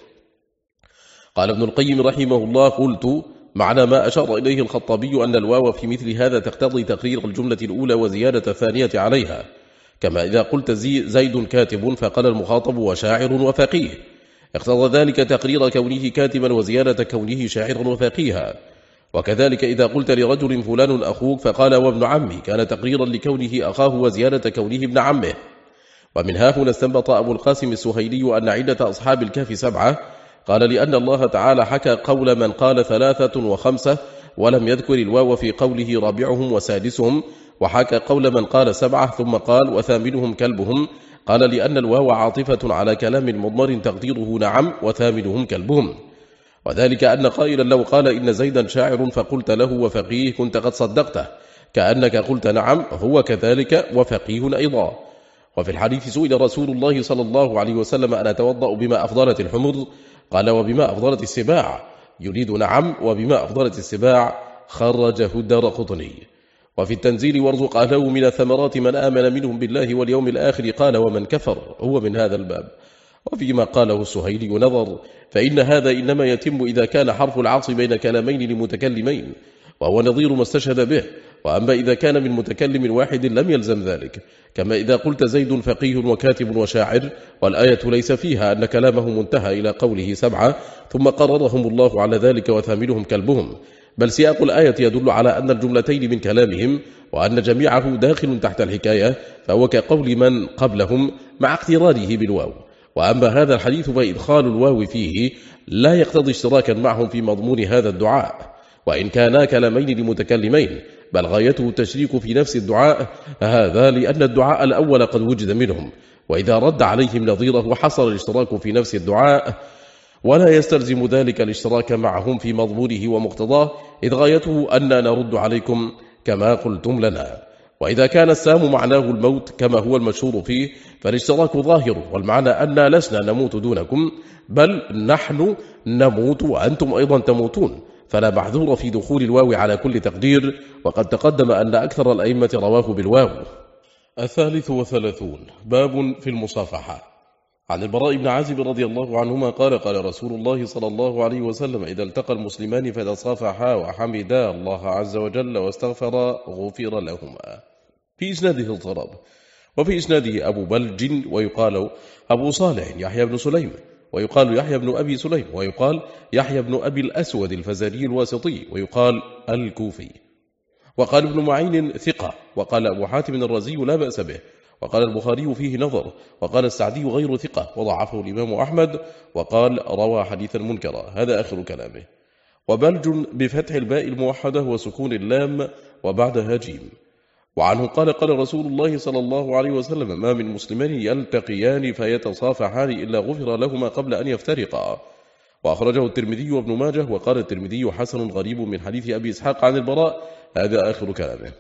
قال ابن القيم رحمه الله: قلت معنى ما أشار إليه الخطابي أن الواو في مثل هذا تقتضي تقرير الجملة الأولى وزيادة الثانية عليها، كما إذا قلت زيد كاتب فقال المخاطب وشاعر وفقيه، اقتضى ذلك تقرير كونه كاتبا وزيادة كونه شاعرا وفقيها. وكذلك إذا قلت لرجل فلان أخوك فقال وابن عمي، كان تقريرا لكونه أخاه وزيادة كونه ابن عمه. ومن ها هنا استنبط أبو القاسم السهيلي أن عدة أصحاب الكهف 7، قال لأن الله تعالى حكى قول من قال 3 و5 ولم يذكر الواو في قوله رابعهم وسادسهم، وحكى قول من قال 7 ثم قال وثامنهم كلبهم، قال لأن الواو عاطفة على كلام مضمر تقديره نعم وثامنهم كلبهم. وذلك أن قائلا لو قال إن زيدا شاعر فقلت له وفقيه كنت قد صدقته، كأنك قلت نعم هو كذلك وفقيه أيضا. وفي الحديث سئل رسول الله صلى الله عليه وسلم أن أتوضأ بما أفضلت الحمر، قال وبما أفضلت السباع، يريد نعم وبما أفضلت السباع، خرجه الدارقطني. وفي التنزيل وارزق أهله من الثمرات من آمن منهم بالله واليوم الآخر، قال ومن كفر، هو من هذا الباب. وفيما قاله السهيلي نظر، فإن هذا إنما يتم إذا كان حرف العطف بين كلامين لمتكلمين، وهو نظير ما استشهد به. وأما إذا كان من متكلم واحد لم يلزم ذلك، كما إذا قلت زيد فقيه وكاتب وشاعر، والآية ليس فيها أن كلامه منتهى إلى قوله 7 ثم قررهم الله على ذلك وثامنهم كلبهم، بل سياق الآية يدل على أن الجملتين من كلامهم، وأن جميعه داخل تحت الحكاية، فهو كقول من قبلهم مع اقترانه بالواو. وأما هذا الحديث فإدخال الواو فيه لا يقتضي اشتراكا معهم في مضمون هذا الدعاء، وإن كانا كلامين لمتكلمين، بل غايته التشريك في نفس الدعاء، هذا لأن الدعاء الأول قد وجد منهم، وإذا رد عليهم نظيره وحصل الاشتراك في نفس الدعاء، ولا يستلزم ذلك الاشتراك معهم في مضمونه ومقتضاه، إذ غايته أن نرد عليكم كما قلتم لنا. وإذا كان السام معناه الموت كما هو المشهور فيه، فالاشتراك ظاهر، والمعنى أننا لسنا نموت دونكم، بل نحن نموت وأنتم أيضا تموتون، فلا معذور في دخول الواو على كل تقدير، وقد تقدم أن أكثر الأئمة رواه بالواو. 33 باب في المصافحة. عن البراء بن عازب رضي الله عنهما قال قال رسول الله صلى الله عليه وسلم: إذا التقى المسلمان فتصافحا وحمدا الله عز وجل واستغفرا غفر لهما. في إسناده اضطراب، وفي إسناده أبو بلج ويقال أبو صالح يحيى بن سليم، ويقال يحيى بن أبي سليم، ويقال يحيى بن أبي الأسود الفزاري الواسطي، ويقال الكوفي. وقال ابن معين ثقة، وقال أبو حاتم الرزي لا بأس به، وقال البخاري فيه نظر، وقال السعدي غير ثقة وضعفه الإمام أحمد، وقال روى حديثا منكرا. هذا آخر كلامه. وبلج بفتح الباء الموحدة وسكون اللام وبعدها جيم. وعنه قال قال رسول الله صلى الله عليه وسلم: ما من مسلمين يلتقيان فيتصافحان إلا غفر لهما قبل أن يفترقا. وأخرجه الترمذي وابن ماجه، وقال الترمذي حسن غريب من حديث أبي إسحاق عن البراء. هذا آخر كلامه.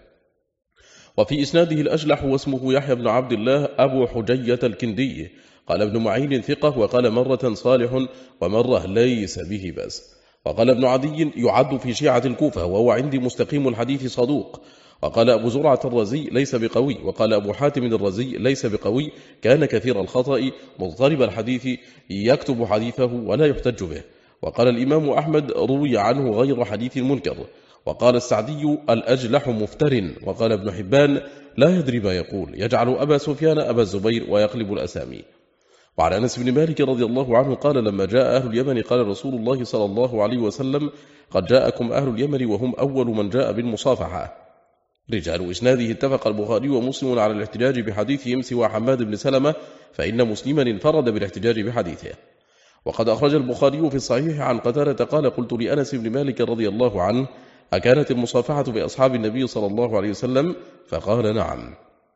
وفي إسناده الأجلح واسمه يحيى بن عبد الله أبو حجية الكندي. قال ابن معين ثقة، وقال مرة صالح ومرة ليس به بأس. وقال ابن عدي يعد في شيعة الكوفة، وهو عندي مستقيم الحديث صدوق. وقال أبو زرعة الرزي ليس بقوي. وقال أبو حاتم الرزي ليس بقوي، كان كثير الخطأ مضطرب الحديث، يكتب حديثه ولا يحتج به. وقال الإمام أحمد روي عنه غير حديث منكر. وقال السعدي الأجلح مفتر. وقال ابن حبان لا يدري ما يقول، يجعل أبا سفيان أبا الزبير ويقلب الأسامي. وعن أنس بن مالك رضي الله عنه قال: لما جاء أهل اليمن قال رسول الله صلى الله عليه وسلم: قد جاءكم أهل اليمن وهم أول من جاء بالمصافحة. رجال إسناده اتفق البخاري ومسلم على الاحتجاج بحديثهم سوى حماد بن سلمة، فإن مسلما انفرد بالاحتجاج بحديثه. وقد أخرج البخاري في الصحيح عن قتادة قال: قلت لأنس بن مالك رضي الله عنه: أكانت المصافحة بأصحاب النبي صلى الله عليه وسلم؟ فقال: نعم.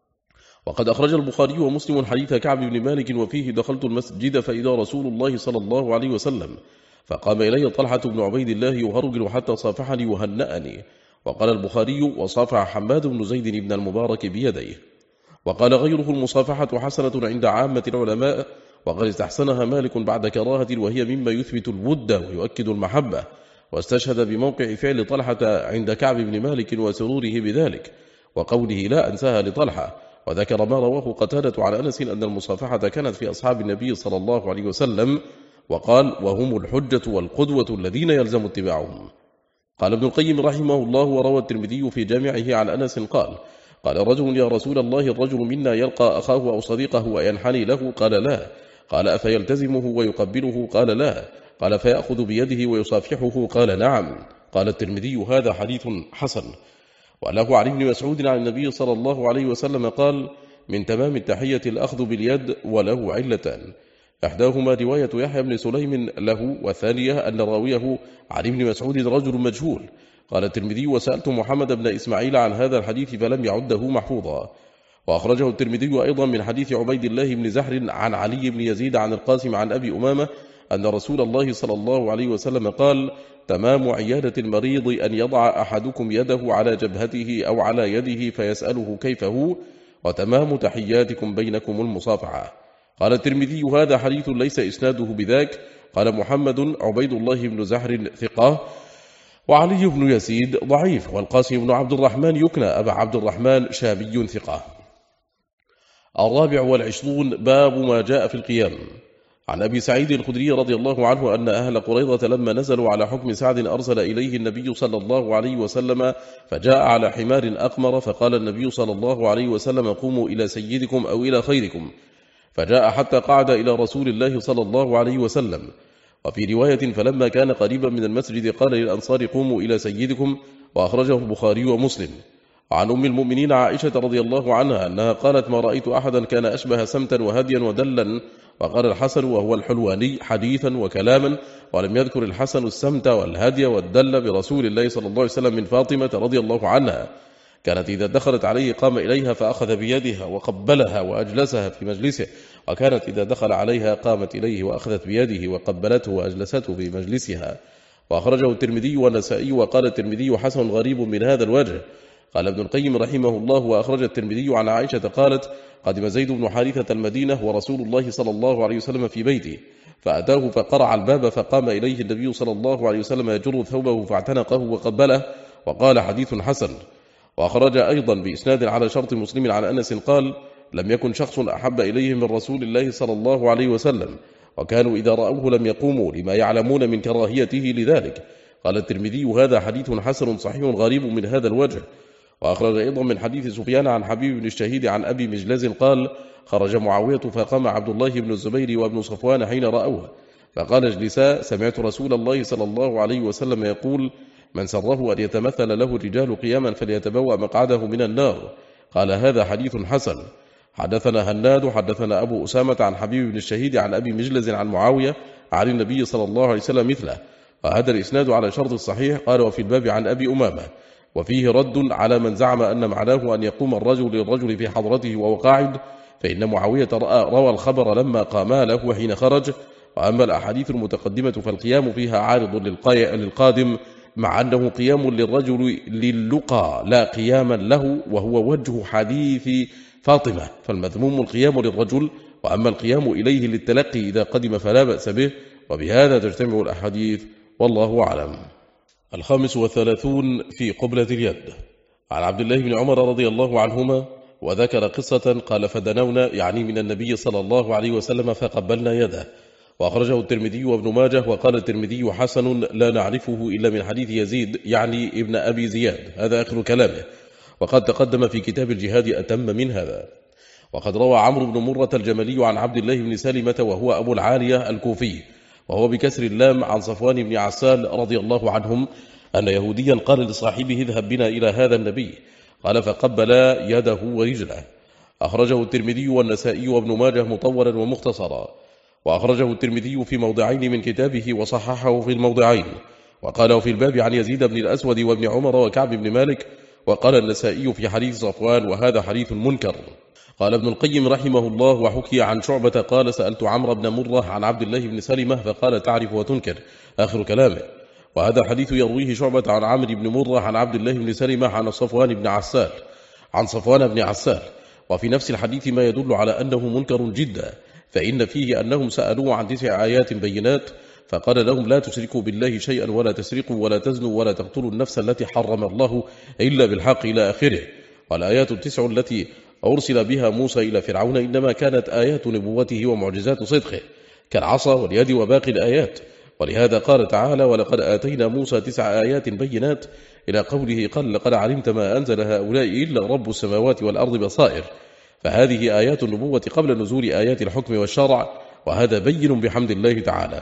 وقد أخرج البخاري ومسلم حديث كعب بن مالك وفيه: دخلت المسجد فإذا رسول الله صلى الله عليه وسلم، فقام إلي طلحة بن عبيد الله يهرجل حتى صافحني وهنأني. وقال البخاري: وصافح حماد بن زيد بن المبارك بيديه. وقال غيره: المصافحة حسنة عند عامة العلماء، وقد استحسنها مالك بعد كراهة، وهي مما يثبت الود ويؤكد المحبة. واستشهد بموقع فعل طلحة عند كعب بن مالك وسروره بذلك، وقوله لا أنساها لطلحة. وذكر ما رواه قتادة عن أنس أن المصافحة كانت في أصحاب النبي صلى الله عليه وسلم، وقال وهم الحجة والقدوة الذين يلزم اتباعهم. قال ابن القيم رحمه الله: وروى الترمذي في جامعه عن أنس قال رجل يا رسول الله، الرجل منا يلقى أخاه أو صديقه وينحني له؟ قال لا. قال أفيلتزمه ويقبله؟ قال لا. قال فيأخذ بيده ويصافحه؟ قال نعم. قال الترمذي هذا حديث حسن. وله عن ابن مسعود عن النبي صلى الله عليه وسلم قال من تمام التحية الأخذ باليد، وله علتان: إحداهما رواية يحيى بن سليم له، والثانية أن راويه عن ابن مسعود رجل مجهول. قال الترمذي وسألت محمد بن إسماعيل عن هذا الحديث فلم يعده محفوظا. وأخرجه الترمذي أيضا من حديث عبيد الله بن زهر عن علي بن يزيد عن القاسم عن أبي أمامة أن رسول الله صلى الله عليه وسلم قال تمام عيادة المريض أن يضع أحدكم يده على جبهته أو على يده فيسأله كيف هو، وتمام تحياتكم بينكم المصافحة. قال الترمذي هذا حديث ليس إسناده بذاك. قال محمد عبيد الله بن زهر ثقة، وعلي بن يزيد ضعيف، والقاسم بن عبد الرحمن يكنى أبا عبد الرحمن شامي ثقة. 24 باب ما جاء في القيام. عن أبي سعيد الخدري رضي الله عنه أن أهل قريظة لما نزلوا على حكم سعد أرسل إليه النبي صلى الله عليه وسلم، فجاء على حمار أقمر، فقال النبي صلى الله عليه وسلم قوموا إلى سيدكم أو إلى خيركم، فجاء حتى قعد إلى رسول الله صلى الله عليه وسلم. وفي رواية فلما كان قريبا من المسجد قال للأنصار قوموا إلى سيدكم، وأخرجه البخاري ومسلم. عن أم المؤمنين عائشة رضي الله عنها أنها قالت ما رأيت أحدا كان أشبه سمتا وهديا ودلا. وقال الحسن وهو الحلواني حديثا وكلاما، ولم يذكر الحسن السمت والهدي والدل برسول الله صلى الله عليه وسلم من فاطمة رضي الله عنها. كانت إذا دخلت عليه قام إليها فأخذ بيدها وقبلها وأجلسها في مجلسه، وكانت إذا دخل عليها قامت إليه وأخذت بيده وقبلته وأجلسته في مجلسها. وأخرجه الترمذي والنسائي. وقال الترمذي حسن غريب من هذا الوجه. قال ابن القيم رحمه الله وأخرج الترمذي عن عائشة قالت قدم زيد بن حارثة المدينة ورسول الله صلى الله عليه وسلم في بيته، فأتاه فقرع الباب، فقام إليه النبي صلى الله عليه وسلم يجر ثوبه فاعتنقه وقبله، وقال حديث حسن. وأخرج أيضا بإسناد على شرط مسلم عن أنس قال لم يكن شخص أحب إليه من رسول الله صلى الله عليه وسلم، وكانوا إذا رأوه لم يقوموا لما يعلمون من كراهيته لذلك. قال الترمذي هذا حديث حسن صحيح غريب من هذا الوجه. وأخرج أيضا من حديث سفيان عن حبيب بن الشهيد عن أبي مجلز قال خرج معاوية فقام عبد الله بن الزبير وابن صفوان حين رأوه، فقال اجلسا، سمعت رسول الله صلى الله عليه وسلم يقول من سره أن يتمثل له الرجال قياما فليتبوأ مقعده من النار. قال هذا حديث حسن. حدثنا هناد حدثنا أبو أسامة عن حبيب بن الشهيد عن أبي مجلز عن معاوية عن النبي صلى الله عليه وسلم مثله، وهذا الإسناد على شرط الصحيح. قال وفي الباب عن أبي أمامة، وفيه رد على من زعم أن معناه أن يقوم الرجل للرجل في حضرته وهو قاعد، فإن معاوية روى الخبر لما قاما له وحين خرج. وأما الأحاديث المتقدمة فالقيام فيها عارض للقادم، مع أنه قيام للرجل للقى لا قياما له، وهو وجه حديث فاطمة، فالمذموم القيام للرجل، وأما القيام إليه للتلقي إذا قدم فلا بأس به. وبهذا تجتمع الأحاديث، والله أعلم. 35 في قبلة اليد. عن عبد الله بن عمر رضي الله عنهما وذكر قصة قال فدنونا يعني من النبي صلى الله عليه وسلم فقبلنا يده. وأخرجه الترمذي وابن ماجه. وقال الترمذي حسن لا نعرفه إلا من حديث يزيد يعني ابن أبي زياد. هذا آخر كلامه، وقد تقدم في كتاب الجهاد أتم من هذا. وقد روى عمرو بن مرة الجملي عن عبد الله بن سلمة وهو أبو العالية الكوفي، وهو بكسر اللام، عن صفوان بن عسال رضي الله عنهم أن يهوديا قال لصاحبه اذهب بنا إلى هذا النبي، قال فقبلا يده ورجله. أخرجه الترمذي والنسائي وابن ماجه مطولا ومختصرا. وأخرجه الترمذي في موضعين من كتابه وصححه في الموضعين. وقال في الباب عن يزيد بن الأسود وابن عمر وكعب بن مالك. وقال النسائي في حديث صفوان وهذا حديث منكر. قال ابن القيم رحمه الله وحكي عن شعبة قال سألت عمرو بن مرة عن عبد الله بن سلمة فقال تعرف وتنكر، آخر كلامه. وهذا حديث يرويه شعبة عن عمرو بن مرة عن عبد الله بن سلمة عن صفوان بن عسال. وفي نفس الحديث ما يدل على أنه منكر جدا، فإن فيه أنهم سألوه عن 9 آيات بينات فقال لهم لا تشركوا بالله شيئا ولا تسرقوا ولا تزنوا ولا تقتلوا النفس التي حرم الله إلا بالحق إلى آخره. والآيات 9 التي أرسل بها موسى إلى فرعون إنما كانت آيات نبوته ومعجزات صدقه كالعصا واليد وباقي الآيات. ولهذا قال تعالى ولقد آتينا موسى 9 آيات بينات إلى قوله قال لقد علمت ما أنزل هؤلاء إلا رب السماوات والأرض بصائر. فهذه آيات النبوة قبل نزول آيات الحكم والشرع، وهذا بين بحمد الله تعالى.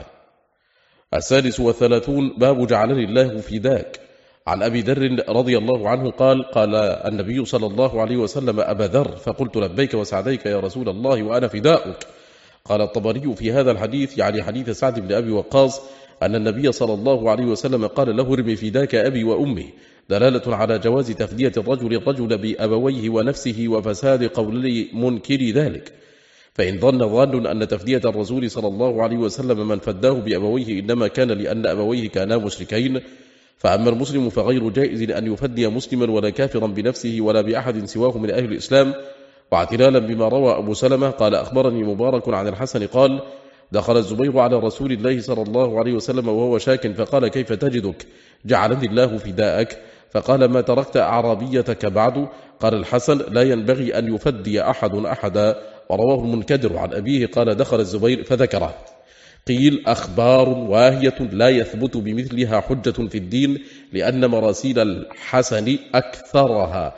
36 باب جعلني الله فداك. عن أبي ذر رضي الله عنه قال قال النبي صلى الله عليه وسلم أبا ذر فقلت لبيك وسعديك يا رسول الله وأنا فداؤك. قال الطبري في هذا الحديث يعني حديث سعد بن أبي وقاص أن النبي صلى الله عليه وسلم قال له ارمي فداك أبي وأمي، دلالة على جواز تفدية الرجل بأبويه ونفسه وفساد قول منكر ذلك. فإن ظن أن تفدية الرسول صلى الله عليه وسلم من فداه بأبويه إنما كان لأن أبويه كانا مشركين، فأما المسلم فغير جائز أن يفدي مسلما ولا كافرا بنفسه ولا بأحد سواه من أهل الإسلام. واعتلالا بما روى أبو سلمة قال أخبرني مبارك عن الحسن قال دخل الزبير على رسول الله صلى الله عليه وسلم وهو شاك فقال كيف تجدك؟ جعلني الله فداءك. فقال ما تركت أعرابيتك بعد؟ قال الحسن لا ينبغي أن يفدي أحد أحدا. ورواه المنكدر عن أبيه قال دخل الزبير فذكره. قيل أخبار واهية لا يثبت بمثلها حجة في الدين، لأن مراسيل الحسن أكثرها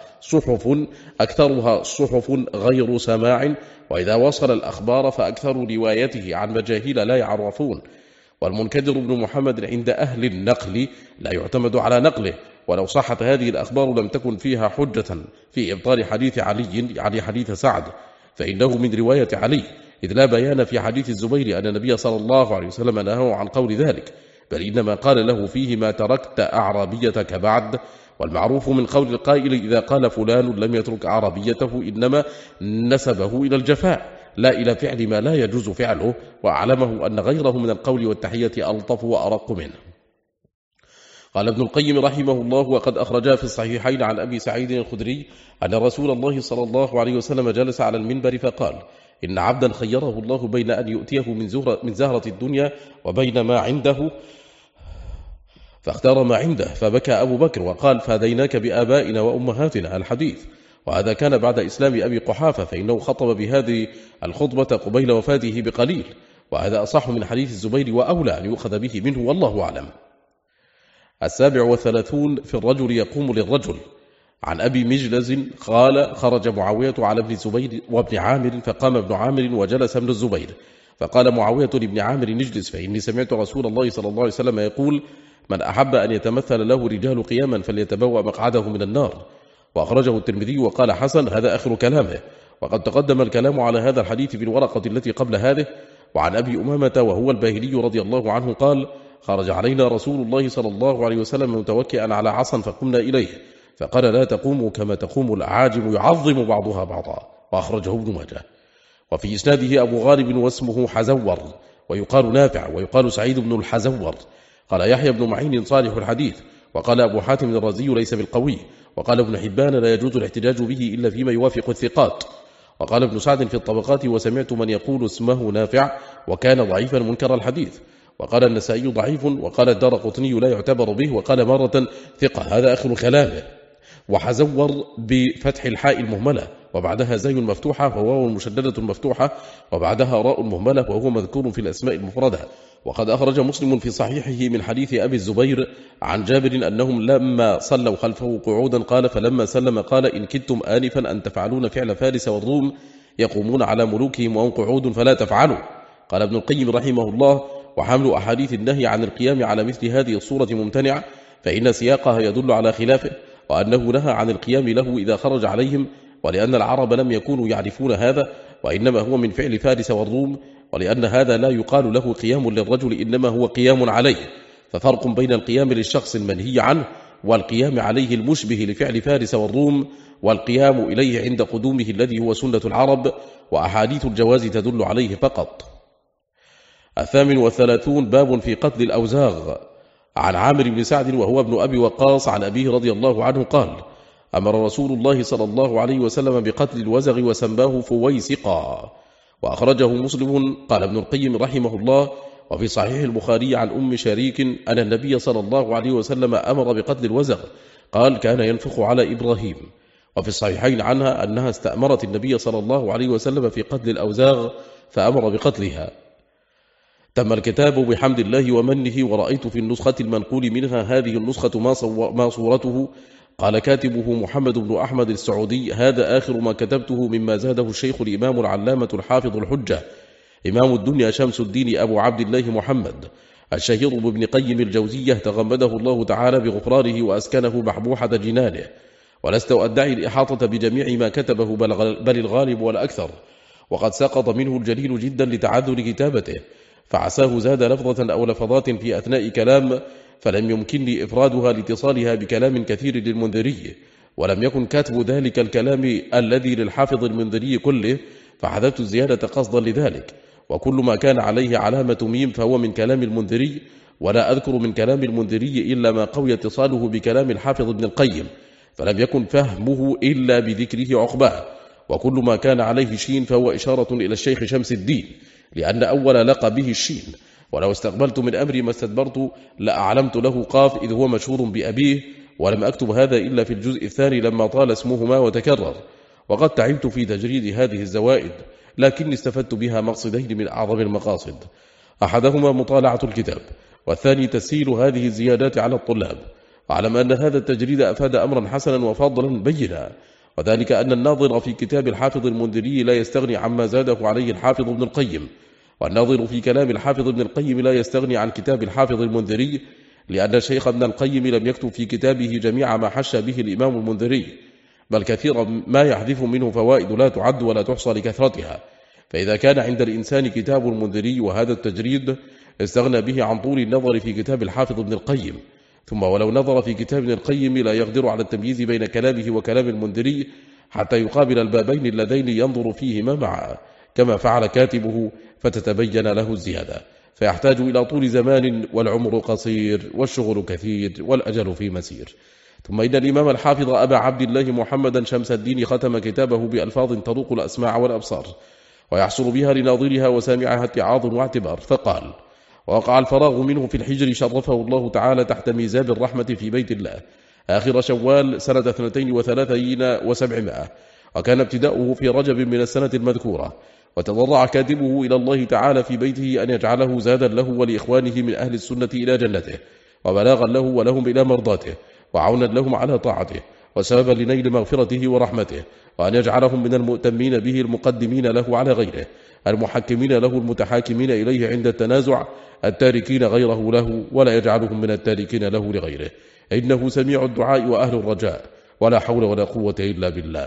صحف غير سماع، وإذا وصل الأخبار فأكثر روايته عن مجاهيل لا يعرفون. والمنكدر بن محمد عند أهل النقل لا يعتمد على نقله، ولو صحت هذه الأخبار لم تكن فيها حجة في إبطال حديث علي يعني حديث سعد، فإنه من رواية علي، إذ لا بيان في حديث الزبير أن النبي صلى الله عليه وسلم نهاه عن قول ذلك، بل إنما قال له فيه ما تركت أعرابيتك بعد. والمعروف من قول القائل إذا قال فلان لم يترك أعرابيته إنما نسبه إلى الجفاء لا إلى فعل ما لا يجوز فعله، وأعلمه أن غيره من القول والتحية ألطف وأرق منه. قال ابن القيم رحمه الله وقد أخرجا في الصحيحين عن أبي سعيد الخدري أن رسول الله صلى الله عليه وسلم جلس على المنبر فقال إن عبدا خيره الله بين أن يؤتيه من زهرة الدنيا وبين ما عنده فاختار ما عنده، فبكى أبو بكر وقال فاديناك بآبائنا وأمهاتنا الحديث. وهذا كان بعد إسلام أبي قحافة، فإنه خطب بهذه الخطبة قبيل وفاته بقليل، وهذا أصح من حديث الزبير وأولى أن يؤخذ به منه والله أعلم. 37 في الرجل يقوم للرجل. عن أبي مجلز قال خرج معاوية على ابن الزبير وابن عامر فقام ابن عامر وجلس ابن الزبير، فقال معاوية لابن عامر نجلس، فإني سمعت رسول الله صلى الله عليه وسلم يقول من أحب أن يتمثل له رجال قياما فليتبوأ مقعده من النار. وأخرجه الترمذي وقال حسن. هذا آخر كلامه، وقد تقدم الكلام على هذا الحديث في الورقة التي قبل هذه. وعن أبي أمامة وهو الباهلي رضي الله عنه قال خرج علينا رسول الله صلى الله عليه وسلم متوكئا على عصا فقمنا إليه فقال لا تقوموا كما تقوم الأعاجم يعظم بعضها بعضا. وأخرجه ابن ماجه. وفي إسناده أبو غالب واسمه حزور ويقال نافع ويقال سعيد بن الحزور. قال يحيى بن معين صالح الحديث. وقال أبو حاتم الرازي ليس بالقوي. وقال ابن حبان لا يجوز الاحتجاج به إلا فيما يوافق الثقات. وقال ابن سعد في الطبقات وسمعت من يقول اسمه نافع وكان ضعيفا منكر الحديث. وقال النسائي ضعيف. وقال الدارقطني لا يعتبر به. وقال مرة ثقة. هذا آخر كلامه. وحزور بفتح الحاء المهملة وبعدها زي مفتوحة وواو مشددة مفتوحة وبعدها راء مهملة وهو مذكور في الأسماء المفردة. وقد أخرج مسلم في صحيحه من حديث أبي الزبير عن جابر أنهم لما صلوا خلفه قعودا قال فلما سلم قال إن كدتم آنفا أن تفعلون فعل فارس والروم يقومون على ملوكهم وهم قعود فلا تفعلوا. قال ابن القيم رحمه الله وحمل أحاديث النهي عن القيام على مثل هذه الصورة ممتنع، فإن سياقها يدل على خلافه، وأنه نهى عن القيام له إذا خرج عليهم، ولأن العرب لم يكونوا يعرفون هذا، وإنما هو من فعل فارس والروم، ولأن هذا لا يقال له قيام للرجل إنما هو قيام عليه. ففرق بين القيام للشخص المنهي عنه والقيام عليه المشبه لفعل فارس والروم، والقيام إليه عند قدومه الذي هو سنة العرب، وأحاديث الجواز تدل عليه فقط. 38 باب في قتل الأوزاغ. عن عامر بن سعد وهو ابن أبي وقاص عن أبيه رضي الله عنه قال أمر رسول الله صلى الله عليه وسلم بقتل الوزغ وسماه فويسقا. وأخرجه مسلم. قال ابن القيم رحمه الله: وفي صحيح البخاري عن أم شريك أن النبي صلى الله عليه وسلم أمر بقتل الوزغ، قال: كان ينفخ على إبراهيم. وفي الصحيحين عنها أنها استأمرت النبي صلى الله عليه وسلم في قتل الأوزاغ فأمر بقتلها. تم الكتاب بحمد الله ومنه، ورأيت في النسخة المنقول منها هذه النسخة ما صورته. قال كاتبه محمد بن أحمد السعودي: هذا آخر ما كتبته مما زاده الشيخ الإمام العلامة الحافظ الحجة إمام الدنيا شمس الدين أبو عبد الله محمد الشهير بابن قيم الجوزية، تغمده الله تعالى بغفرانه وأسكنه محبوحة جنانه. ولست أدعي الإحاطة بجميع ما كتبه، بل الغالب والأكثر، وقد سقط منه الجليل جدا لتعذر كتابته، فعساه زاد لفظة أو لفظات في أثناء كلام فلم يمكنني إفرادها لاتصالها بكلام كثير للمنذري، ولم يكن كاتب ذلك الكلام الذي للحافظ المنذري كله، فحذفت الزيادة قصدا لذلك. وكل ما كان عليه علامة ميم فهو من كلام المنذري، ولا أذكر من كلام المنذري إلا ما قوي اتصاله بكلام الحافظ ابن القيم، فلم يكن فهمه إلا بذكره عقباه. وكل ما كان عليه شين فهو إشارة إلى الشيخ شمس الدين، لأن أول لقبه الشين، ولو استقبلت من أمري ما استدبرت لأعلمت له قاف، إذ هو مشهور بأبيه، ولم أكتب هذا إلا في الجزء الثاني لما طال اسمهما وتكرر. وقد تعبت في تجريد هذه الزوائد، لكني استفدت بها مقصدين من أعظم المقاصد: أحدهما مطالعة الكتاب، والثاني تسهيل هذه الزيادات على الطلاب. واعلم أن هذا التجريد أفاد أمرا حسنا وفضلا بينا، وذلك أن الناظر في كتاب الحافظ المنذري لا يستغني عما زاده عليه الحافظ ابن القيم، والناظر في كلام الحافظ ابن القيم لا يستغني عن كتاب الحافظ المنذري، لأن الشيخ ابن القيم لم يكتب في كتابه جميع ما حش به الإمام المنذري، بل كثيرا ما يحذف منه فوائد لا تعد ولا تحصى لكثرتها. فإذا كان عند الإنسان كتاب المنذري وهذا التجريد استغنى به عن طول النظر في كتاب الحافظ ابن القيم. ثم ولو نظر في كتاب ابن القيم لا يقدر على التمييز بين كلامه وكلام المنذري حتى يقابل البابين اللذين ينظر فيهما معا، كما فعل كاتبه، فتتبين له الزيادة، فيحتاج إلى طول زمان، والعمر قصير، والشغل كثير، والأجل في مسير. ثم إن الإمام الحافظ أبا عبد الله محمدا شمس الدين ختم كتابه بألفاظ تروق الأسماع والأبصار، ويحصل بها لناظرها وسامعها اتعاظ واعتبار، فقال: وقع الفراغ منه في الحجر شرفه الله تعالى تحت ميزاب الرحمة في بيت الله آخر شوال سنة 32 و700، وكان ابتداؤه في رجب من السنة المذكورة. وتضرع كاتبه إلى الله تعالى في بيته أن يجعله زادا له ولإخوانه من أهل السنة إلى جنته، وبلاغا له ولهم إلى مرضاته، وعونا لهم على طاعته، وسببا لنيل مغفرته ورحمته، وأن يجعلهم من المؤتمين به المقدمين له على غيره، المحكمين له المتحاكمين إليه عند التنازع، التاركين غيره له، ولا يجعلهم من التاركين له لغيره، إنه سميع الدعاء وأهل الرجاء، ولا حول ولا قوة إلا بالله.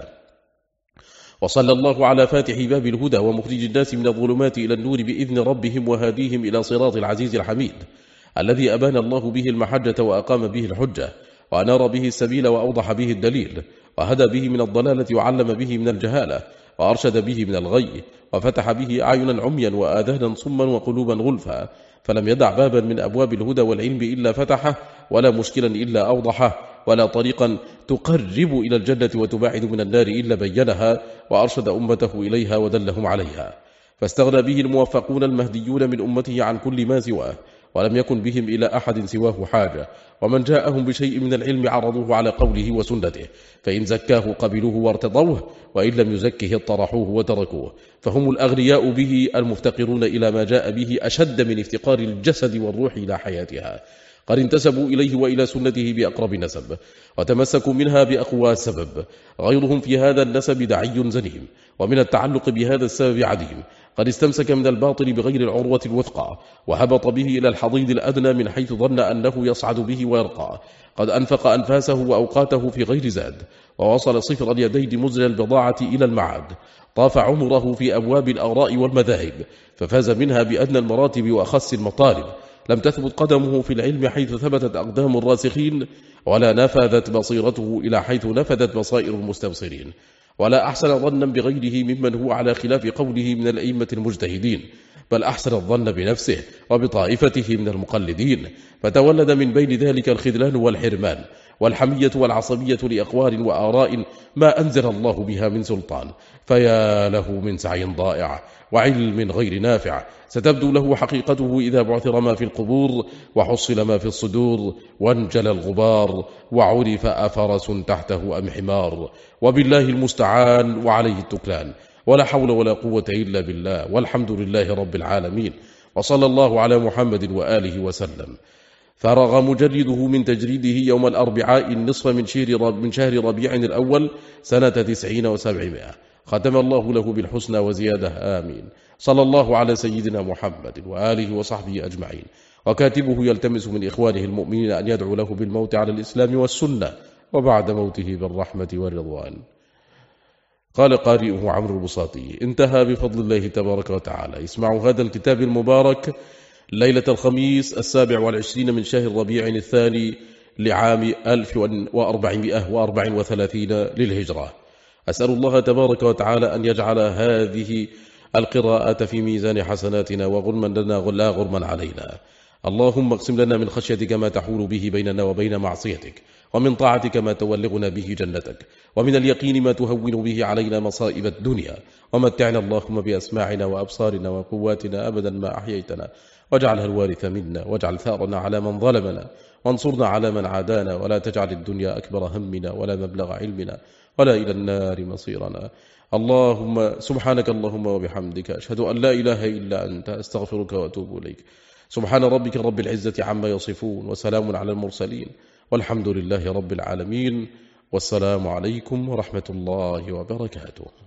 وصلى الله على فاتح باب الهدى ومخرج الناس من الظلمات إلى النور بإذن ربهم وهاديهم إلى صراط العزيز الحميد، الذي أبان الله به المحجة وأقام به الحجة، وأنار به السبيل وأوضح به الدليل، وهدى به من الضلالة وعلم به من الجهالة، وأرشد به من الغي، وفتح به أعينا عميا وآذانا صما وقلوبا غلفا، فلم يدع بابا من أبواب الهدى والعلم إلا فتحه، ولا مشكلا إلا أوضحه، ولا طريقا تقرب إلى الجنة وتباعد من النار إلا بينها، وأرشد أمته إليها ودلهم عليها، فاستغنى به الموفقون المهديون من أمته عن كل ما سواه، ولم يكن بهم إلى أحد سواه حاجة. ومن جاءهم بشيء من العلم عرضوه على قوله وسنته، فإن زكاه قبلوه وارتضوه، وإن لم يزكه اطرحوه وتركوه، فهم الأغنياء به المفتقرون إلى ما جاء به أشد من افتقار الجسد والروح إلى حياتها. قد انتسبوا إليه وإلى سنته بأقرب نسب، وتمسكوا منها بأقوى سبب. غيرهم في هذا النسب دعي زنيم، ومن التعلق بهذا السبب عديم. قد استمسك من الباطل بغير العروة الوثقى، وهبط به إلى الحضيض الأدنى من حيث ظن أنه يصعد به ويرقى. قد أنفق أنفاسه وأوقاته في غير زاد، ووصل صفر اليدين مزل البضاعة إلى المعاد. طاف عمره في أبواب الآراء والمذاهب، ففاز منها بأدنى المراتب وأخس المطالب. لم تثبت قدمه في العلم حيث ثبتت أقدام الراسخين، ولا نفذت بصيرته إلى حيث نفذت بصائر المستبصرين، ولا أحسن ظنا بغيره ممن هو على خلاف قوله من الأئمة المجتهدين، بل أحسن الظن بنفسه وبطائفته من المقلدين، فتولد من بين ذلك الخذلان والحرمان، والحمية والعصبية لأقوال وآراء ما أنزل الله بها من سلطان، فيا له من سعي ضائع وعلم غير نافع. ستبدو له حقيقته إذا بعثر ما في القبور وحصل ما في الصدور وانجل الغبار وعرف أفرس تحته أم حمار. وبالله المستعان وعليه التكلان، ولا حول ولا قوة إلا بالله، والحمد لله رب العالمين، وصلى الله على محمد وآله وسلم. فرغ مجرده من تجريده يوم الأربعاء النصف من شهر ربيع الأول سنة 90 و700. ختم الله له بالحسنى وزيادة، آمين. صلى الله على سيدنا محمد وآله وصحبه أجمعين. وكاتبه يلتمس من إخوانه المؤمنين أن يدعو له بالموت على الإسلام والسنة، وبعد موته بالرحمة والرضوان. قال قارئه عمرو البساطي: انتهى بفضل الله تبارك وتعالى. اسمعوا هذا الكتاب المبارك ليلة الخميس 27 من شهر ربيع الثاني لعام 1434 للهجرة. أسأل الله تبارك وتعالى أن يجعل هذه القراءة في ميزان حسناتنا وغرما لنا لا غرما علينا. اللهم اقسم لنا من خشيتك ما تحول به بيننا وبين معصيتك، ومن طاعتك ما تبلغنا به جنتك، ومن اليقين ما تهون به علينا مصائب الدنيا. ومتعنا اللهم بأسماعنا وأبصارنا وقواتنا أبدا ما أحييتنا، واجعلها الوارث منا، واجعل ثارنا على من ظلمنا، وانصرنا على من عادانا، ولا تجعل الدنيا أكبر همنا ولا مبلغ علمنا ولا إلى النار مصيرنا. اللهم سبحانك اللهم وبحمدك، أشهد أن لا إله إلا أنت، أستغفرك وأتوب إليك. سبحان ربك رب العزة عما يصفون، وسلام على المرسلين، والحمد لله رب العالمين. والسلام عليكم ورحمة الله وبركاته.